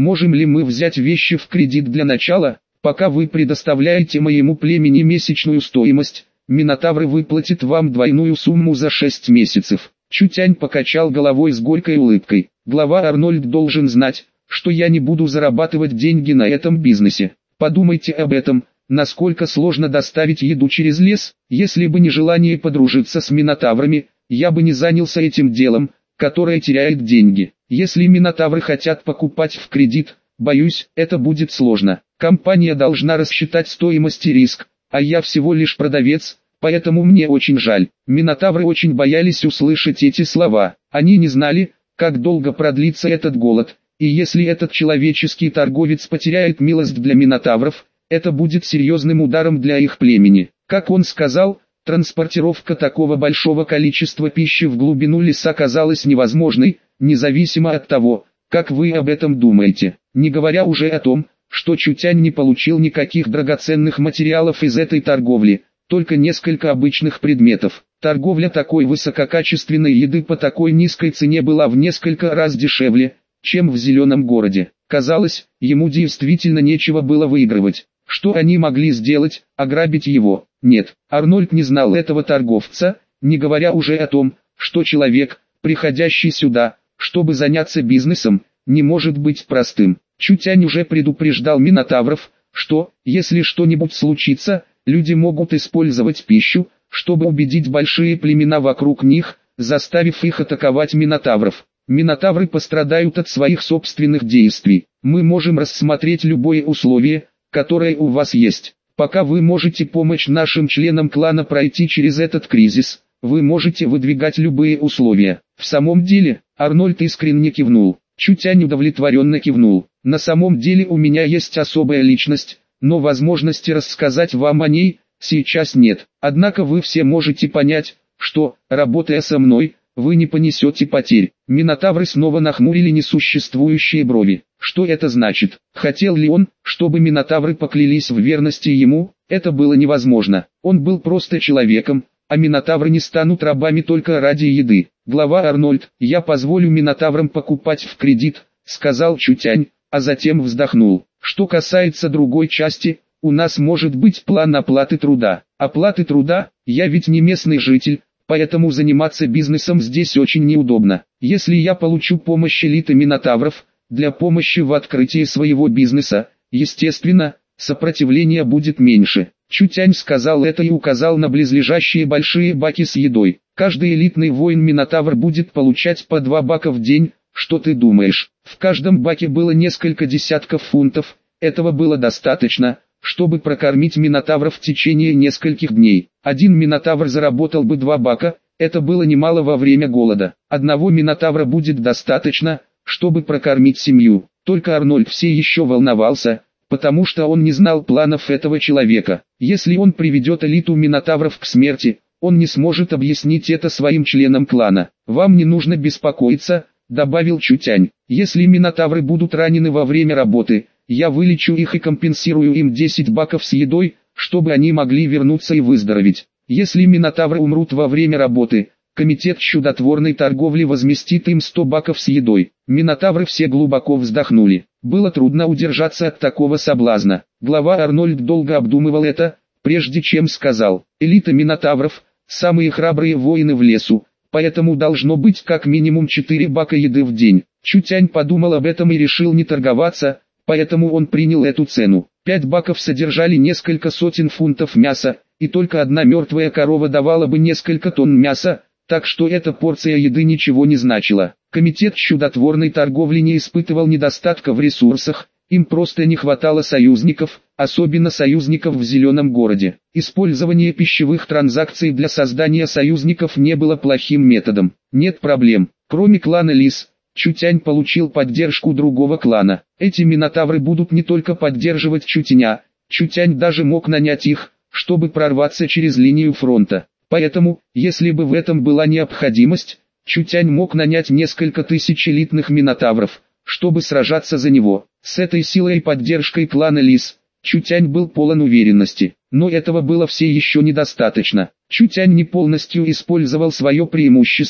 Можем ли мы взять вещи в кредит для начала? Пока вы предоставляете моему племени месячную стоимость, Минотавры выплатит вам двойную сумму за 6 месяцев. Чутянь покачал головой с горькой улыбкой. Глава Арнольд должен знать, что я не буду зарабатывать деньги на этом бизнесе. Подумайте об этом, насколько сложно доставить еду через лес. Если бы не желание подружиться с Минотаврами, я бы не занялся этим делом, которое теряет деньги. Если Минотавры хотят покупать в кредит, боюсь, это будет сложно. Компания должна рассчитать стоимость и риск, а я всего лишь продавец, поэтому мне очень жаль. Минотавры очень боялись услышать эти слова. Они не знали, как долго продлится этот голод, и если этот человеческий торговец потеряет милость для Минотавров, это будет серьезным ударом для их племени. Как он сказал, транспортировка такого большого количества пищи в глубину леса казалась невозможной, независимо от того, как вы об этом думаете. Не говоря уже о том, что Чутянь не получил никаких драгоценных материалов из этой торговли, только несколько обычных предметов. Торговля такой высококачественной еды по такой низкой цене была в несколько раз дешевле, чем в Зеленом городе. Казалось, ему действительно нечего было выигрывать. Что они могли сделать? Ограбить его? Нет, Арнольд не знал этого торговца, не говоря уже о том, что человек, приходящий сюда, чтобы заняться бизнесом, не может быть простым. Чутянь уже предупреждал Минотавров, что, если что-нибудь случится, люди могут использовать пищу, чтобы убедить большие племена вокруг них, заставив их атаковать Минотавров. Минотавры пострадают от своих собственных действий. Мы можем рассмотреть любое условие, которое у вас есть. Пока вы можете помочь нашим членам клана пройти через этот кризис, вы можете выдвигать любые условия. В самом деле, Арнольд искренне кивнул. Чутянь удовлетворенно кивнул. На самом деле у меня есть особая личность, но возможности рассказать вам о ней сейчас нет. Однако вы все можете понять, что, работая со мной, вы не понесете потерь. Минотавры снова нахмурили несуществующие брови. Что это значит? Хотел ли он, чтобы Минотавры поклялись в верности ему? Это было невозможно. Он был просто человеком, а Минотавры не станут рабами только ради еды. Глава Арнольд, я позволю Минотаврам покупать в кредит, сказал Чутянь, а затем вздохнул. Что касается другой части, у нас может быть план оплаты труда. Оплаты труда? Я ведь не местный житель, поэтому заниматься бизнесом здесь очень неудобно. Если я получу помощь элиты Минотавров, для помощи в открытии своего бизнеса, естественно, сопротивление будет меньше. Чутянь сказал это и указал на близлежащие большие баки с едой. Каждый элитный воин-минотавр будет получать по 2 бака в день. Что ты думаешь? В каждом баке было несколько десятков фунтов. Этого было достаточно, чтобы прокормить минотавров в течение нескольких дней. Один минотавр заработал бы 2 бака. Это было немало во время голода. Одного минотавра будет достаточно, чтобы прокормить семью. Только Арнольд все еще волновался, потому что он не знал планов этого человека. Если он приведет элиту минотавров к смерти, он не сможет объяснить это своим членам клана. «Вам не нужно беспокоиться», — добавил Чутянь. «Если минотавры будут ранены во время работы, я вылечу их и компенсирую им 10 баков с едой, чтобы они могли вернуться и выздороветь. Если минотавры умрут во время работы, комитет чудотворной торговли возместит им 100 баков с едой». Минотавры все глубоко вздохнули. Было трудно удержаться от такого соблазна. Глава Арнольд долго обдумывал это, прежде чем сказал: «Элита минотавров – самые храбрые воины в лесу, поэтому должно быть как минимум 4 бака еды в день». Чутянь подумал об этом и решил не торговаться, поэтому он принял эту цену. 5 баков содержали несколько сотен фунтов мяса, и только одна мертвая корова давала бы несколько тонн мяса, так что эта порция еды ничего не значила. Комитет чудотворной торговли не испытывал недостатка в ресурсах, им просто не хватало союзников, особенно союзников в Зеленом городе. Использование пищевых транзакций для создания союзников не было плохим методом. Нет проблем. Кроме клана Лис, Чутянь получил поддержку другого клана. Эти минотавры будут не только поддерживать Чутяня, Чутянь даже мог нанять их, чтобы прорваться через линию фронта. Поэтому, если бы в этом была необходимость, Чутянь мог нанять несколько тысяч элитных минотавров, чтобы сражаться за него. С этой силой и поддержкой клана Лис, Чутянь был полон уверенности. Но этого было все еще недостаточно. Чутянь не полностью использовал свое преимущество,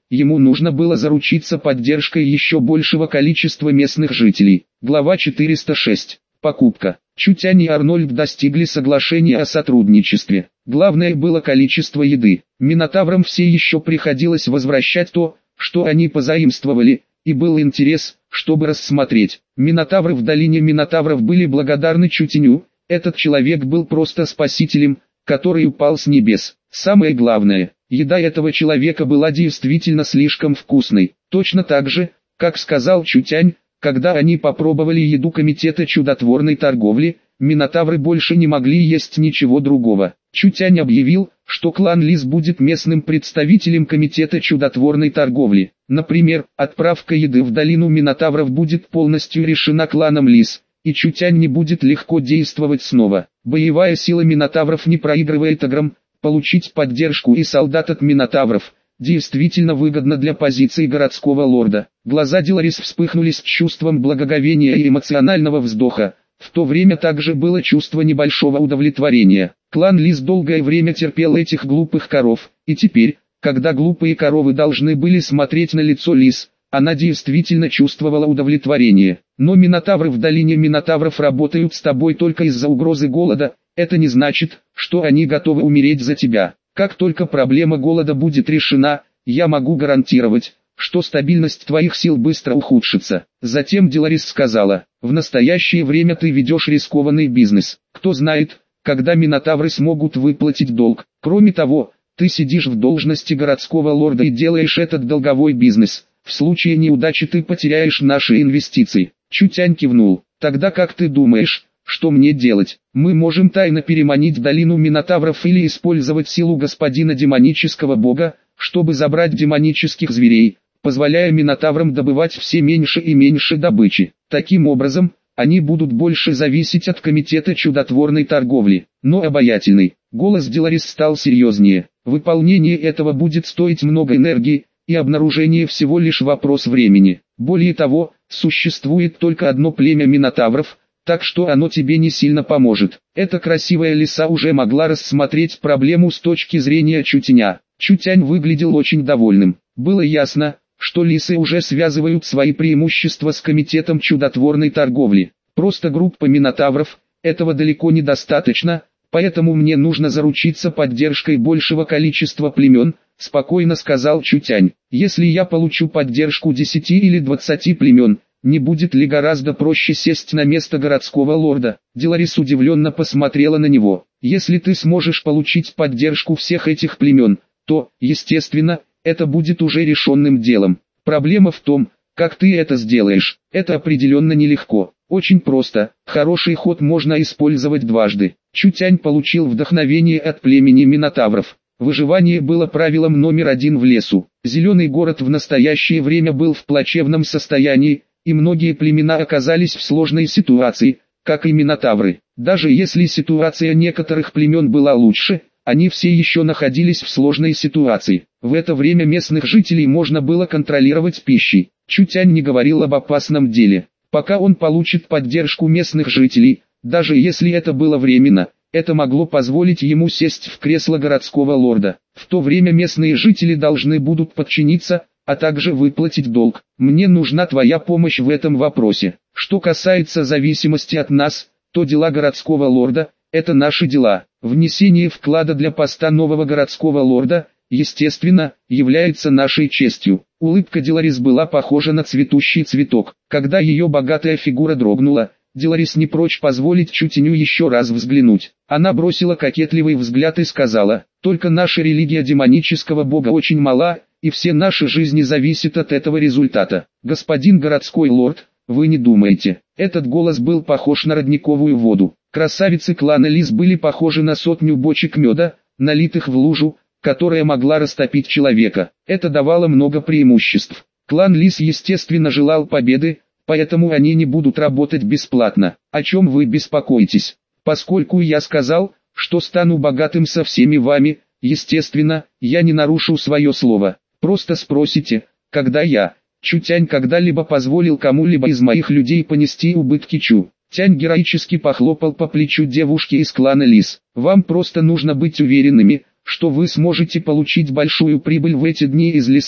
ему нужно было заручиться поддержкой еще большего количества местных жителей. Глава 406. Покупка. Чутянь и Арнольд достигли соглашения о сотрудничестве. Главное было количество еды. Минотаврам все еще приходилось возвращать то, что они позаимствовали, и был интерес, чтобы рассмотреть. Минотавры в долине Минотавров были благодарны Чутяню. Этот человек был просто спасителем, который упал с небес. Самое главное, еда этого человека была действительно слишком вкусной. Точно так же, как сказал Чутянь, когда они попробовали еду комитета чудотворной торговли, минотавры больше не могли есть ничего другого. Чутянь объявил, что клан Лис будет местным представителем комитета чудотворной торговли. Например, отправка еды в долину Минотавров будет полностью решена кланом Лис, и Чутянь не будет легко действовать снова. Боевая сила Минотавров не проигрывает играм, получить поддержку и солдат от Минотавров действительно выгодно для позиции городского лорда. Глаза Деларис вспыхнули с чувством благоговения и эмоционального вздоха. В то время также было чувство небольшого удовлетворения. Клан Лис долгое время терпел этих глупых коров, и теперь, когда глупые коровы должны были смотреть на лицо Лис, она действительно чувствовала удовлетворение. Но Минотавры в долине Минотавров работают с тобой только из-за угрозы голода, это не значит, что они готовы умереть за тебя. Как только проблема голода будет решена, я могу гарантировать, что стабильность твоих сил быстро ухудшится. Затем Деларис сказала, в настоящее время ты ведешь рискованный бизнес. Кто знает, когда Минотавры смогут выплатить долг. Кроме того, ты сидишь в должности городского лорда и делаешь этот долговой бизнес. В случае неудачи ты потеряешь наши инвестиции. Чутянь кивнул. Тогда как ты думаешь, что мне делать? Мы можем тайно переманить долину Минотавров или использовать силу господина демонического бога, чтобы забрать демонических зверей, позволяя Минотаврам добывать все меньше и меньше добычи. Таким образом, они будут больше зависеть от комитета чудотворной торговли. Но обаятельный голос Деларис стал серьезнее. Выполнение этого будет стоить много энергии, и обнаружение всего лишь вопрос времени. Более того, существует только одно племя Минотавров, так что оно тебе не сильно поможет. Эта красивая лиса уже могла рассмотреть проблему с точки зрения Чутяня. Чутянь выглядел очень довольным. Было ясно, что лисы уже связывают свои преимущества с комитетом чудотворной торговли. Просто группа Минотавров, этого далеко недостаточно, поэтому мне нужно заручиться поддержкой большего количества племен, спокойно сказал Чутянь. Если я получу поддержку 10 или 20 племен, не будет ли гораздо проще сесть на место городского лорда? Деларис удивленно посмотрела на него. Если ты сможешь получить поддержку всех этих племен, то, естественно, это будет уже решенным делом. Проблема в том, как ты это сделаешь. Это определенно нелегко. Очень просто, хороший ход можно использовать дважды. Чутянь получил вдохновение от племени Минотавров. Выживание было правилом номер один в лесу. Зеленый город в настоящее время был в плачевном состоянии, и многие племена оказались в сложной ситуации, как и Минотавры. Даже если ситуация некоторых племен была лучше, они все еще находились в сложной ситуации. В это время местных жителей можно было контролировать пищей. Чутянь не говорил об опасном деле. Пока он получит поддержку местных жителей, даже если это было временно, это могло позволить ему сесть в кресло городского лорда. В то время местные жители должны будут подчиниться, а также выплатить долг. Мне нужна твоя помощь в этом вопросе. Что касается зависимости от нас, то дела городского лорда – это наши дела. Внесение вклада для поста нового городского лорда, естественно, является нашей честью. Улыбка Деларис была похожа на цветущий цветок. Когда ее богатая фигура дрогнула, Деларис не прочь позволить Чутяню еще раз взглянуть. Она бросила кокетливый взгляд и сказала, «Только наша религия демонического бога очень мала, и все наши жизни зависят от этого результата. Господин городской лорд, вы не думаете?» Этот голос был похож на родниковую воду. Красавицы клана Лис были похожи на 100 бочек меда, налитых в лужу, которая могла растопить человека. Это давало много преимуществ. Клан Лис естественно желал победы, поэтому они не будут работать бесплатно. О чем вы беспокоитесь? Поскольку я сказал, что стану богатым со всеми вами, естественно, я не нарушу свое слово. Просто спросите, когда я, Чутянь, когда-либо позволил кому-либо из моих людей понести убытки Чутянь героически похлопал по плечу девушки из клана Лис. Вам просто нужно быть уверенными, что вы сможете получить большую прибыль в эти дни из леса,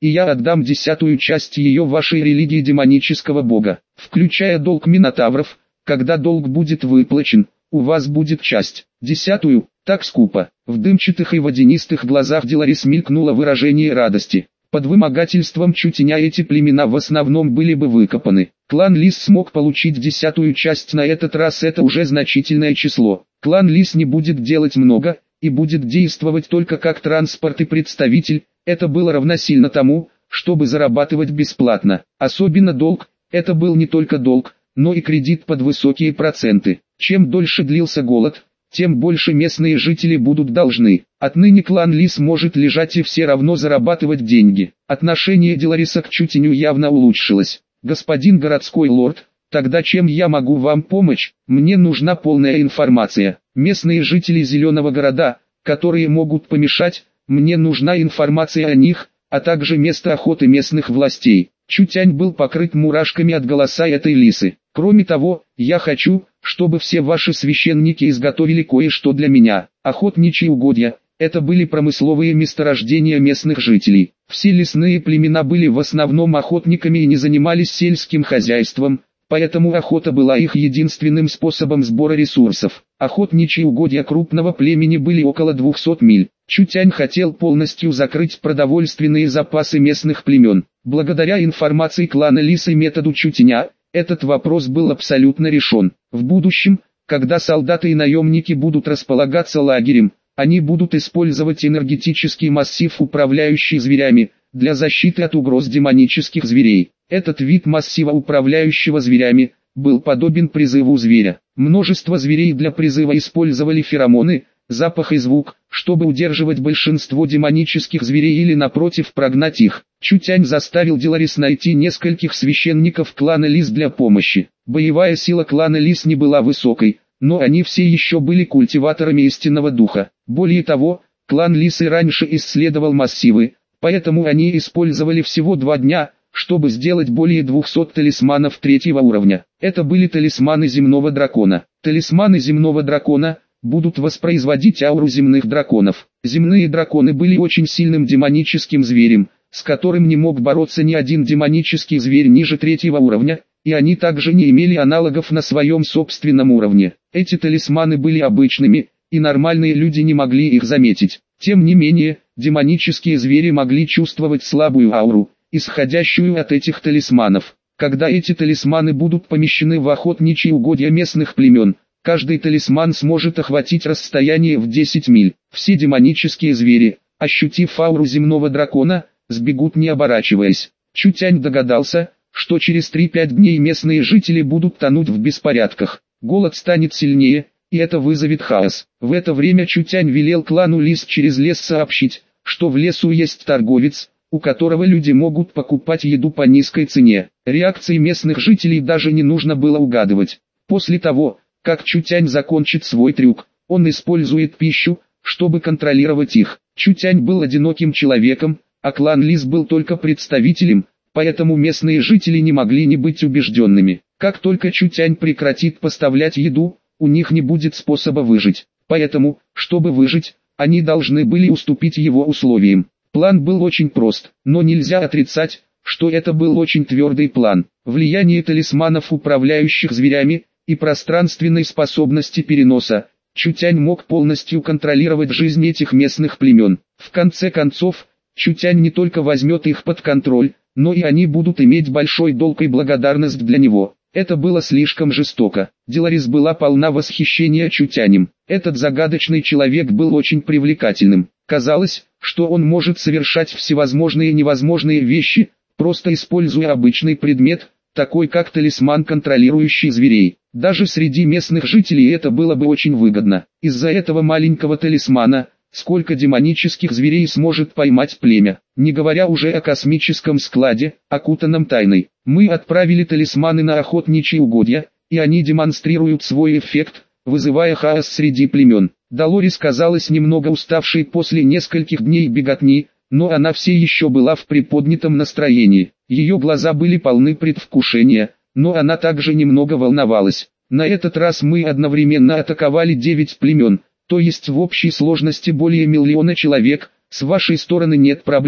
и я отдам 10-ю часть ее вашей религии демонического бога, включая долг минотавров. Когда долг будет выплачен, у вас будет часть 10-ю, так скупо». В дымчатых и водянистых глазах Деларис мелькнуло выражение радости. Под вымогательством Чутеня эти племена в основном были бы выкопаны. Клан Лис смог получить 10-ю часть, на этот раз это уже значительное число. Клан Лис не будет делать много, и будет действовать только как транспорт и представитель. Это было равносильно тому, чтобы зарабатывать бесплатно. Особенно долг, это был не только долг, но и кредит под высокие проценты. Чем дольше длился голод, тем больше местные жители будут должны. Отныне клан Лис может лежать и все равно зарабатывать деньги. Отношение Делариса к Чутеню явно улучшилось. «Господин городской лорд, тогда чем я могу вам помочь? Мне нужна полная информация. Местные жители Зеленого города, которые могут помешать, мне нужна информация о них, а также место охоты местных властей». Чутянь был покрыт мурашками от голоса этой лисы. «Кроме того, я хочу, чтобы все ваши священники изготовили кое-что для меня. Охотничьи угодья – это были промысловые месторождения местных жителей. Все лесные племена были в основном охотниками и не занимались сельским хозяйством, поэтому охота была их единственным способом сбора ресурсов. Охотничьи угодья крупного племени были около 200 миль. Чутянь хотел полностью закрыть продовольственные запасы местных племен. Благодаря информации клана Лис и методу Чутеня, этот вопрос был абсолютно решен. В будущем, когда солдаты и наемники будут располагаться лагерем, они будут использовать энергетический массив, управляющий зверями, для защиты от угроз демонических зверей. Этот вид массива, управляющего зверями, был подобен призыву зверя. Множество зверей для призыва использовали феромоны, запах и звук, чтобы удерживать большинство демонических зверей или напротив прогнать их. Чутянь заставил Деларис найти нескольких священников клана Лис для помощи. Боевая сила клана Лис не была высокой, но они все еще были культиваторами истинного духа. Более того, клан Лис и раньше исследовал массивы, поэтому они использовали всего 2 дня, чтобы сделать более 200 талисманов 3-го уровня. Это были талисманы земного дракона. Талисманы земного дракона будут воспроизводить ауру земных драконов. Земные драконы были очень сильным демоническим зверем, с которым не мог бороться ни один демонический зверь ниже 3-го уровня, и они также не имели аналогов на своем собственном уровне. Эти талисманы были обычными, и нормальные люди не могли их заметить. Тем не менее, демонические звери могли чувствовать слабую ауру, исходящую от этих талисманов. Когда эти талисманы будут помещены в охотничьи угодья местных племен, каждый талисман сможет охватить расстояние в 10 миль. Все демонические звери, ощутив ауру земного дракона, сбегут не оборачиваясь. Чутянь догадался, что через 3-5 дней местные жители будут тонуть в беспорядках. Голод станет сильнее, и это вызовет хаос. В это время Чутянь велел клану Лис через лес сообщить, что в лесу есть торговец, у которого люди могут покупать еду по низкой цене. Реакции местных жителей даже не нужно было угадывать. После того, как Чутянь закончит свой трюк, он использует пищу, чтобы контролировать их. Чутянь был одиноким человеком, а клан Лис был только представителем, поэтому местные жители не могли не быть убежденными. Как только Чутянь прекратит поставлять еду, у них не будет способа выжить. Поэтому, чтобы выжить, они должны были уступить его условиям. План был очень прост, но нельзя отрицать, что это был очень твердый план. Влияние талисманов, управляющих зверями, и пространственной способности переноса, Чутянь мог полностью контролировать жизнь этих местных племен. В конце концов, Чутянь не только возьмет их под контроль, но и они будут иметь большой долг и благодарность для него. Это было слишком жестоко. Деларис была полна восхищения Чутянем. Этот загадочный человек был очень привлекательным. Казалось, что он может совершать всевозможные и невозможные вещи, просто используя обычный предмет, такой как талисман, контролирующий зверей. Даже среди местных жителей это было бы очень выгодно. Из-за этого маленького талисмана, сколько демонических зверей сможет поймать племя, не говоря уже о космическом складе, окутанном тайной. Мы отправили талисманы на охотничьи угодья, и они демонстрируют свой эффект, вызывая хаос среди племен. Долорис казалась немного уставшей после нескольких дней беготни, но она все еще была в приподнятом настроении. Ее глаза были полны предвкушения, но она также немного волновалась. На этот раз мы одновременно атаковали 9 племен, то есть в общей сложности более 1 000 000 человек. С вашей стороны нет проблем.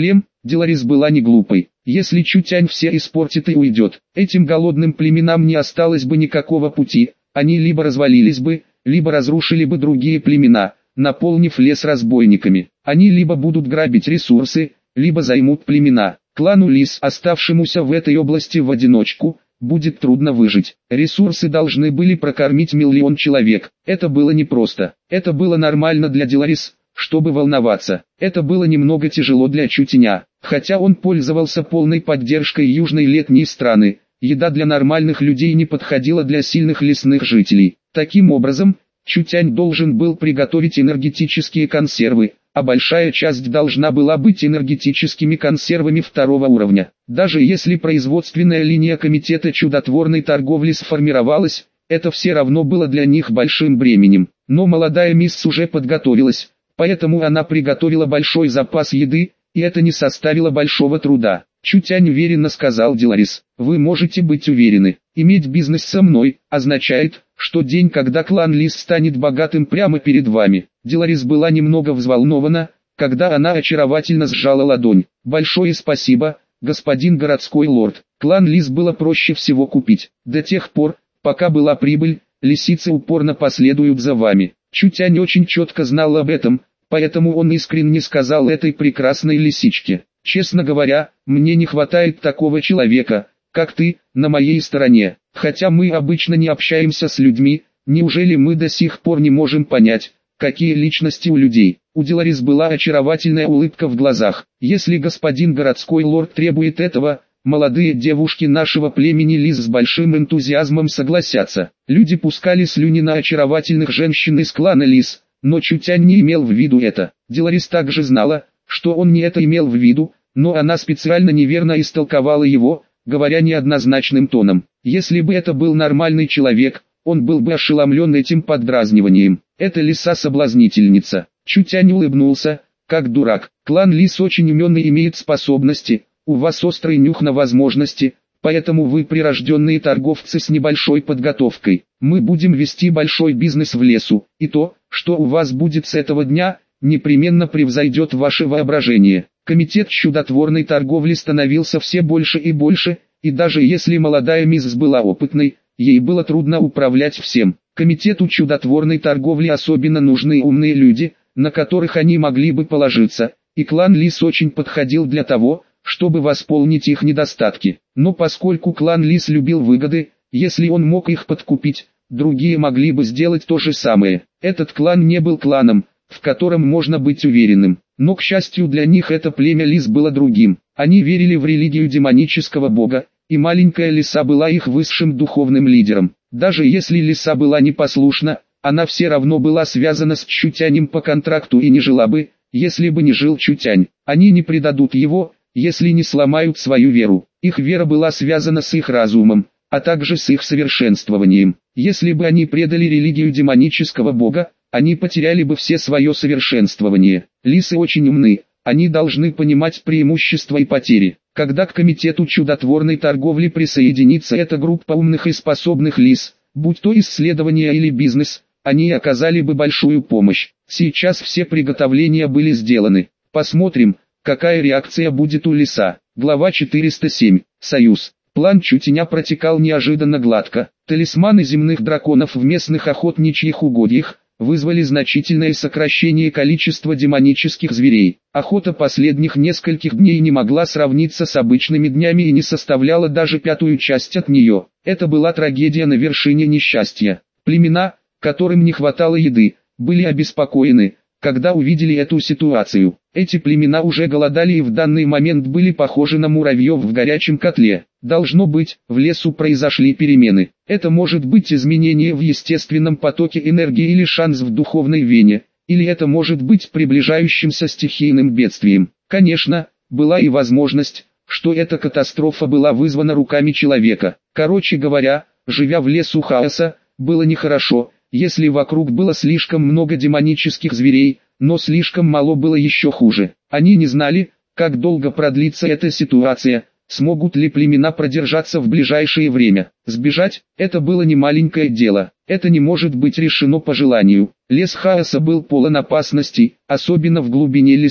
Деларис была не глупой. Если Чутянь все испортит и уйдет, этим голодным племенам не осталось бы никакого пути, они либо развалились бы, либо разрушили бы другие племена, наполнив лес разбойниками. Они либо будут грабить ресурсы, либо займут племена. Клану Лис, оставшемуся в этой области в одиночку, будет трудно выжить. Ресурсы должны были прокормить 1 миллион человек. Это было непросто. Это было нормально для Деларис, чтобы волноваться. Это было немного тяжело для Чутяня. Хотя он пользовался полной поддержкой южной летней страны, еда для нормальных людей не подходила для сильных лесных жителей. Таким образом, Чутянь должен был приготовить энергетические консервы, а большая часть должна была быть энергетическими консервами 2-го уровня. Даже если производственная линия комитета чудотворной торговли сформировалась, это все равно было для них большим бременем. Но молодая мисс уже подготовилась, поэтому она приготовила большой запас еды, и это не составило большого труда. Чутянь уверенно сказал Деларис: «Вы можете быть уверены, иметь бизнес со мной означает, что день, когда клан Лис станет богатым, прямо перед вами». Деларис была немного взволнована, когда она очаровательно сжала ладонь. «Большое спасибо, господин городской лорд. Клан Лис было проще всего купить. До тех пор, пока была прибыль, лисицы упорно последуют за вами». Чутянь очень четко знал об этом, поэтому он искренне сказал этой прекрасной лисичке: «Честно говоря, мне не хватает такого человека, как ты, на моей стороне. Хотя мы обычно не общаемся с людьми, неужели мы до сих пор не можем понять, какие личности у людей?» У Деларис была очаровательная улыбка в глазах. «Если господин городской лорд требует этого, молодые девушки нашего племени Лис с большим энтузиазмом согласятся». Люди пускали слюни на очаровательных женщин из клана Лис, но Чутянь не имел в виду это. Деларис также знала, что он не это имел в виду, но она специально неверно истолковала его, говоря неоднозначным тоном. Если бы это был нормальный человек, он был бы ошеломлен этим поддразниванием. «Это лиса-соблазнительница». Чутянь улыбнулся, как дурак. «Клан Лис очень умен и имеет способности, у вас острый нюх на возможности, поэтому вы прирожденные торговцы с небольшой подготовкой. Мы будем вести большой бизнес в лесу, и то, что у вас будет с этого дня, непременно превзойдет ваше воображение». Комитет чудотворной торговли становился все больше и больше, и даже если молодая мисс была опытной, ей было трудно управлять всем. Комитету чудотворной торговли особенно нужны умные люди, на которых они могли бы положиться, и клан Лис очень подходил для того, чтобы восполнить их недостатки. Но поскольку клан Лис любил выгоды, если он мог их подкупить, другие могли бы сделать то же самое. Этот клан не был кланом, в котором можно быть уверенным. Но, к счастью для них, это племя Лис было другим. Они верили в религию демонического бога, и маленькая лиса была их высшим духовным лидером. Даже если лиса была непослушна, она все равно была связана с Чутянем по контракту и не жила бы, если бы не жил Чутянь. Они не предадут его, если не сломают свою веру. Их вера была связана с их разумом, а также с их совершенствованием. Если бы они предали религию демонического бога, они потеряли бы все свое совершенствование. Лисы очень умны, они должны понимать преимущества и потери. Когда к комитету чудотворной торговли присоединится эта группа умных и способных лис, будь то исследование или бизнес, они оказали бы большую помощь. Сейчас все приготовления были сделаны. Посмотрим, какая реакция будет у лиса. Глава 407. Союз. План Чутяня протекал неожиданно гладко. Талисманы земных драконов в местных охотничьих угодьях вызвали значительное сокращение количества демонических зверей. Охота последних нескольких дней не могла сравниться с обычными днями и не составляла даже 1/5 часть от нее. Это была трагедия на вершине несчастья. Племена, которым не хватало еды, были обеспокоены, когда увидели эту ситуацию. Эти племена уже голодали и в данный момент были похожи на муравьев в горячем котле. Должно быть, в лесу произошли перемены. Это может быть изменение в естественном потоке энергии или шанс в духовной вене, или это может быть приближающимся стихийным бедствием. Конечно, была и возможность, что эта катастрофа была вызвана руками человека. Короче говоря, живя в лесу хаоса, было нехорошо, если вокруг было слишком много демонических зверей, но слишком мало было еще хуже. Они не знали, как долго продлится эта ситуация, смогут ли племена продержаться в ближайшее время. Сбежать – это было не маленькое дело, это не может быть решено по желанию. Лес хаоса был полон опасностей, особенно в глубине леса.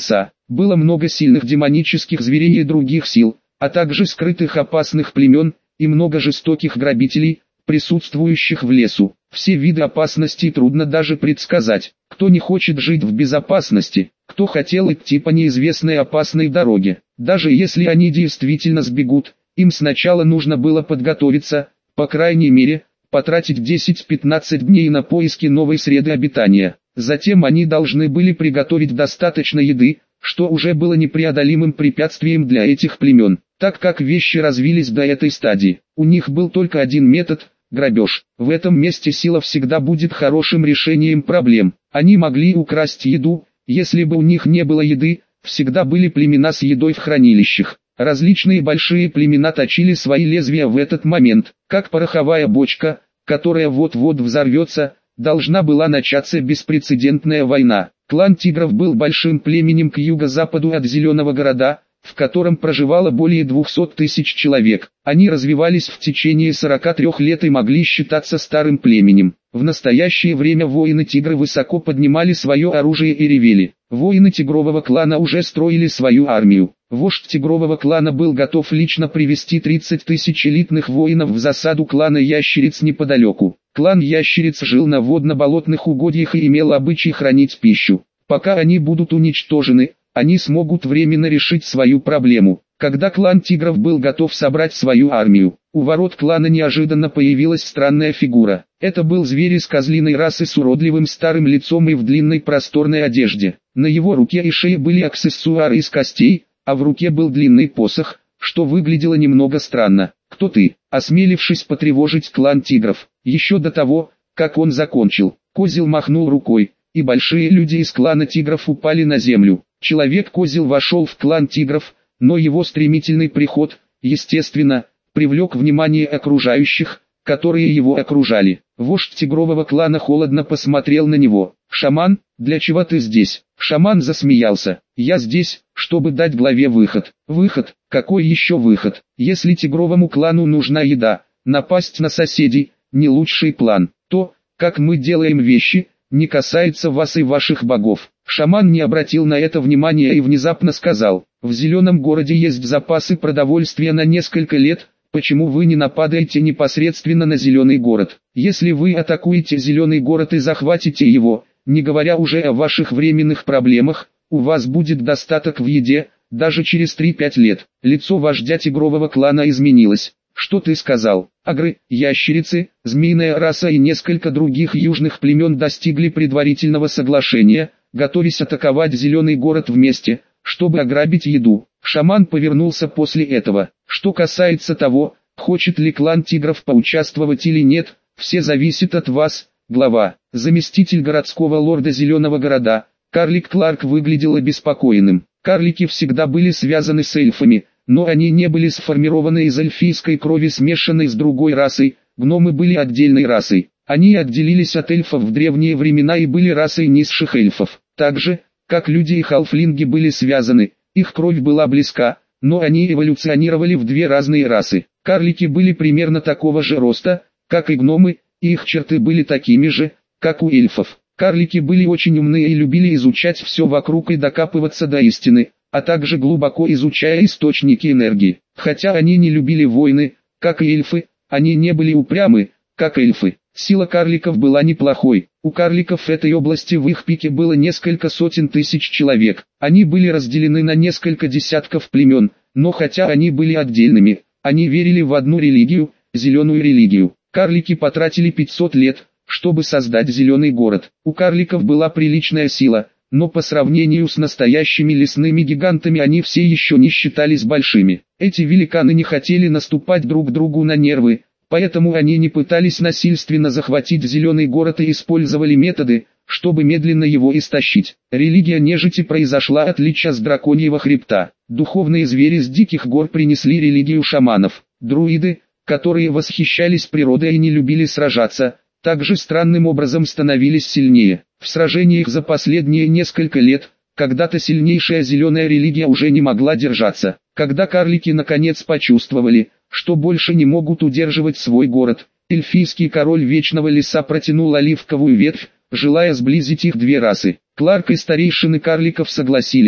было много сильных демонических зверей и других сил, а также скрытых опасных племен, и много жестоких грабителей, присутствующих в лесу. Все виды опасностей трудно даже предсказать. Кто не хочет жить в безопасности, кто хотел идти по неизвестной опасной дороге. Даже если они действительно сбегут, им сначала нужно было подготовиться, по крайней мере, потратить 10-15 дней на поиски новой среды обитания. Затем они должны были приготовить достаточно еды, что уже было непреодолимым препятствием для этих племен, так как вещи развились до этой стадии. У них был только один метод – грабеж. В этом месте сила всегда будет хорошим решением проблем. Они могли украсть еду, если бы у них не было еды, всегда были племена с едой в хранилищах. Различные большие племена точили свои лезвия в этот момент, как пороховая бочка, которая вот-вот взорвется, должна была начаться беспрецедентная война. Клан Тигров был большим племенем к юго-западу от Зеленого города, в котором проживало более 200 тысяч человек. Они развивались в течение 43 лет и могли считаться старым племенем. В настоящее время воины-тигры высоко поднимали свое оружие и ревели. Воины тигрового клана уже строили свою армию. Вождь тигрового клана был готов лично привести 30 тысяч элитных воинов в засаду клана ящериц неподалеку. Клан ящериц жил на водно-болотных угодьях и имел обычай хранить пищу. Пока они будут уничтожены, они смогут временно решить свою проблему. Когда клан тигров был готов собрать свою армию, у ворот клана неожиданно появилась странная фигура. Это был зверь из козлиной расы с уродливым старым лицом и в длинной просторной одежде. На его руке и шее были аксессуары из костей, а в руке был длинный посох, что выглядело немного странно. «Кто ты?» Осмелившись потревожить клан тигров, еще до того, как он закончил, козел махнул рукой, и большие люди из клана тигров упали на землю. Человек-козел вошел в клан тигров, но его стремительный приход, естественно, привлек внимание окружающих, которые его окружали. Вождь тигрового клана холодно посмотрел на него. «Шаман, для чего ты здесь?» Шаман засмеялся. «Я здесь, чтобы дать главе выход». «Выход? Какой еще выход? Если тигровому клану нужна еда, напасть на соседей – не лучший план. То, как мы делаем вещи, не касается вас и ваших богов». Шаман не обратил на это внимания и внезапно сказал: «В Зеленом городе есть запасы продовольствия на несколько лет, почему вы не нападаете непосредственно на Зеленый город? Если вы атакуете Зеленый город и захватите его, не говоря уже о ваших временных проблемах, у вас будет достаток в еде, даже через 3-5 лет». Лицо вождя тигрового клана изменилось. «Что ты сказал?» Агры, ящерицы, змеиная раса и несколько других южных племен достигли предварительного соглашения, готовясь атаковать Зеленый город вместе, чтобы ограбить еду. Шаман повернулся после этого. «Что касается того, хочет ли клан тигров поучаствовать или нет, все зависит от вас, глава». Заместитель городского лорда Зеленого города, карлик Кларк, выглядел обеспокоенным. Карлики всегда были связаны с эльфами, но они не были сформированы из эльфийской крови, смешанной с другой расой. Гномы были отдельной расой. Они отделились от эльфов в древние времена и были расой низших эльфов. Так же, как люди и халфлинги были связаны, их кровь была близка, но они эволюционировали в две разные расы. Карлики были примерно такого же роста, как и гномы, и их черты были такими же, как у эльфов. Карлики были очень умные и любили изучать все вокруг и докапываться до истины, а также глубоко изучая источники энергии. Хотя они не любили войны, как и эльфы, они не были упрямы, как эльфы. Сила карликов была неплохой. У карликов в этой области в их пике было несколько сотен тысяч человек. Они были разделены на несколько десятков племен, но хотя они были отдельными, они верили в одну религию, зеленую религию. Карлики потратили 500 лет, чтобы создать Зеленый город. У карликов была приличная сила, но по сравнению с настоящими лесными гигантами они все еще не считались большими. Эти великаны не хотели наступать друг другу на нервы, поэтому они не пытались насильственно захватить Зеленый город и использовали методы, чтобы медленно его истощить. Религия нежити произошла от лича с драконьего хребта. Духовные звери с диких гор принесли религию шаманов. Друиды, которые восхищались природой и не любили сражаться, также странным образом становились сильнее. В сражениях за последние несколько лет, когда-то сильнейшая зеленая религия уже не могла держаться. Когда карлики наконец почувствовали, что больше не могут удерживать свой город, эльфийский король Вечного Леса протянул оливковую ветвь, желая сблизить их две расы. Кларк и старейшины карликов согласились,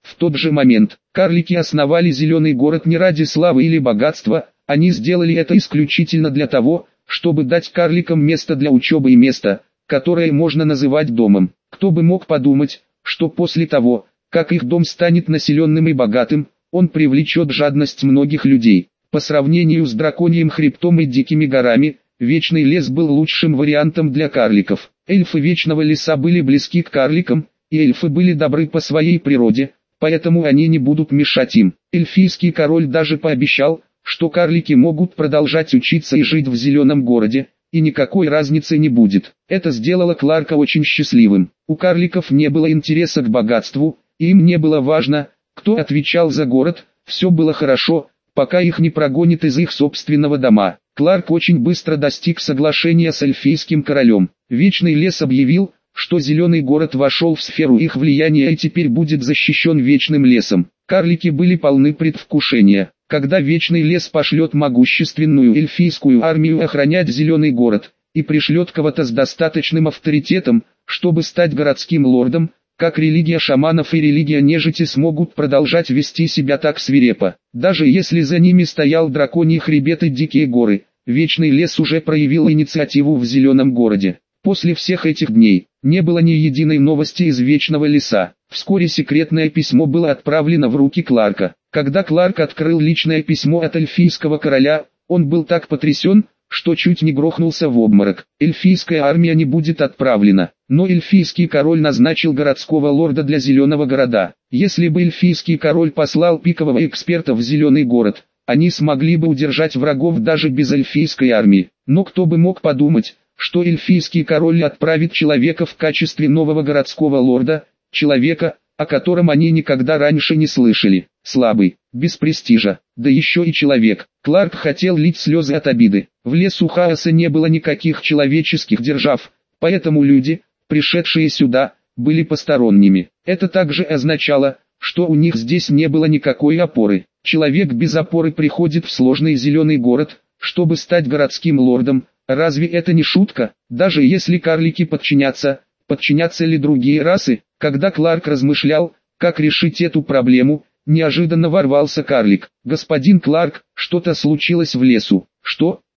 В тот же момент, карлики основали зеленый город не ради славы или богатства, они сделали это исключительно для того, чтобы дать карликам место для учебы и место, которое можно называть домом. Кто бы мог подумать, что после того, как их дом станет населенным и богатым, он привлечет жадность многих людей. По сравнению с драконьим хребтом и дикими горами, Вечный лес был лучшим вариантом для карликов. Эльфы Вечного леса были близки к карликам, и эльфы были добры по своей природе, поэтому они не будут мешать им. Эльфийский король даже пообещал, что карлики могут продолжать учиться и жить в зеленом городе, и никакой разницы не будет. Это сделало Кларка очень счастливым. У карликов не было интереса к богатству, и им не было важно, кто отвечал за город, все было хорошо, пока их не прогонит из их собственного дома. Кларк очень быстро достиг соглашения с эльфийским королем. Вечный лес объявил, что зеленый город вошел в сферу их влияния и теперь будет защищен Вечным лесом. Карлики были полны предвкушения. Когда Вечный лес пошлет могущественную эльфийскую армию охранять зеленый город, и пришлет кого-то с достаточным авторитетом, чтобы стать городским лордом, как религия шаманов и религия нежити смогут продолжать вести себя так свирепо. Даже если за ними стоял драконий хребет и дикие горы, Вечный лес уже проявил инициативу в зеленом городе. После всех этих дней, не было ни единой новости из Вечного леса. Вскоре секретное письмо было отправлено в руки Кларка. Когда Кларк открыл личное письмо от эльфийского короля, он был так потрясен, что чуть не грохнулся в обморок. Эльфийская армия не будет отправлена, но эльфийский король назначил городского лорда для зеленого города. Если бы эльфийский король послал пикового эксперта в зеленый город, они смогли бы удержать врагов даже без эльфийской армии. Но кто бы мог подумать, что эльфийский король отправит человека в качестве нового городского лорда, человека, о котором они никогда раньше не слышали. Слабый, без престижа, да еще и человек. Кларк хотел лить слезы от обиды. В лесу хаоса не было никаких человеческих держав, поэтому люди, пришедшие сюда, были посторонними. Это также означало, что у них здесь не было никакой опоры. Человек без опоры приходит в сложный зеленый город, чтобы стать городским лордом. Разве это не шутка? Даже если карлики подчинятся ли другие расы? Когда Кларк размышлял, как решить эту проблему, неожиданно ворвался карлик. «Господин Кларк, что-то случилось в лесу». «Что?»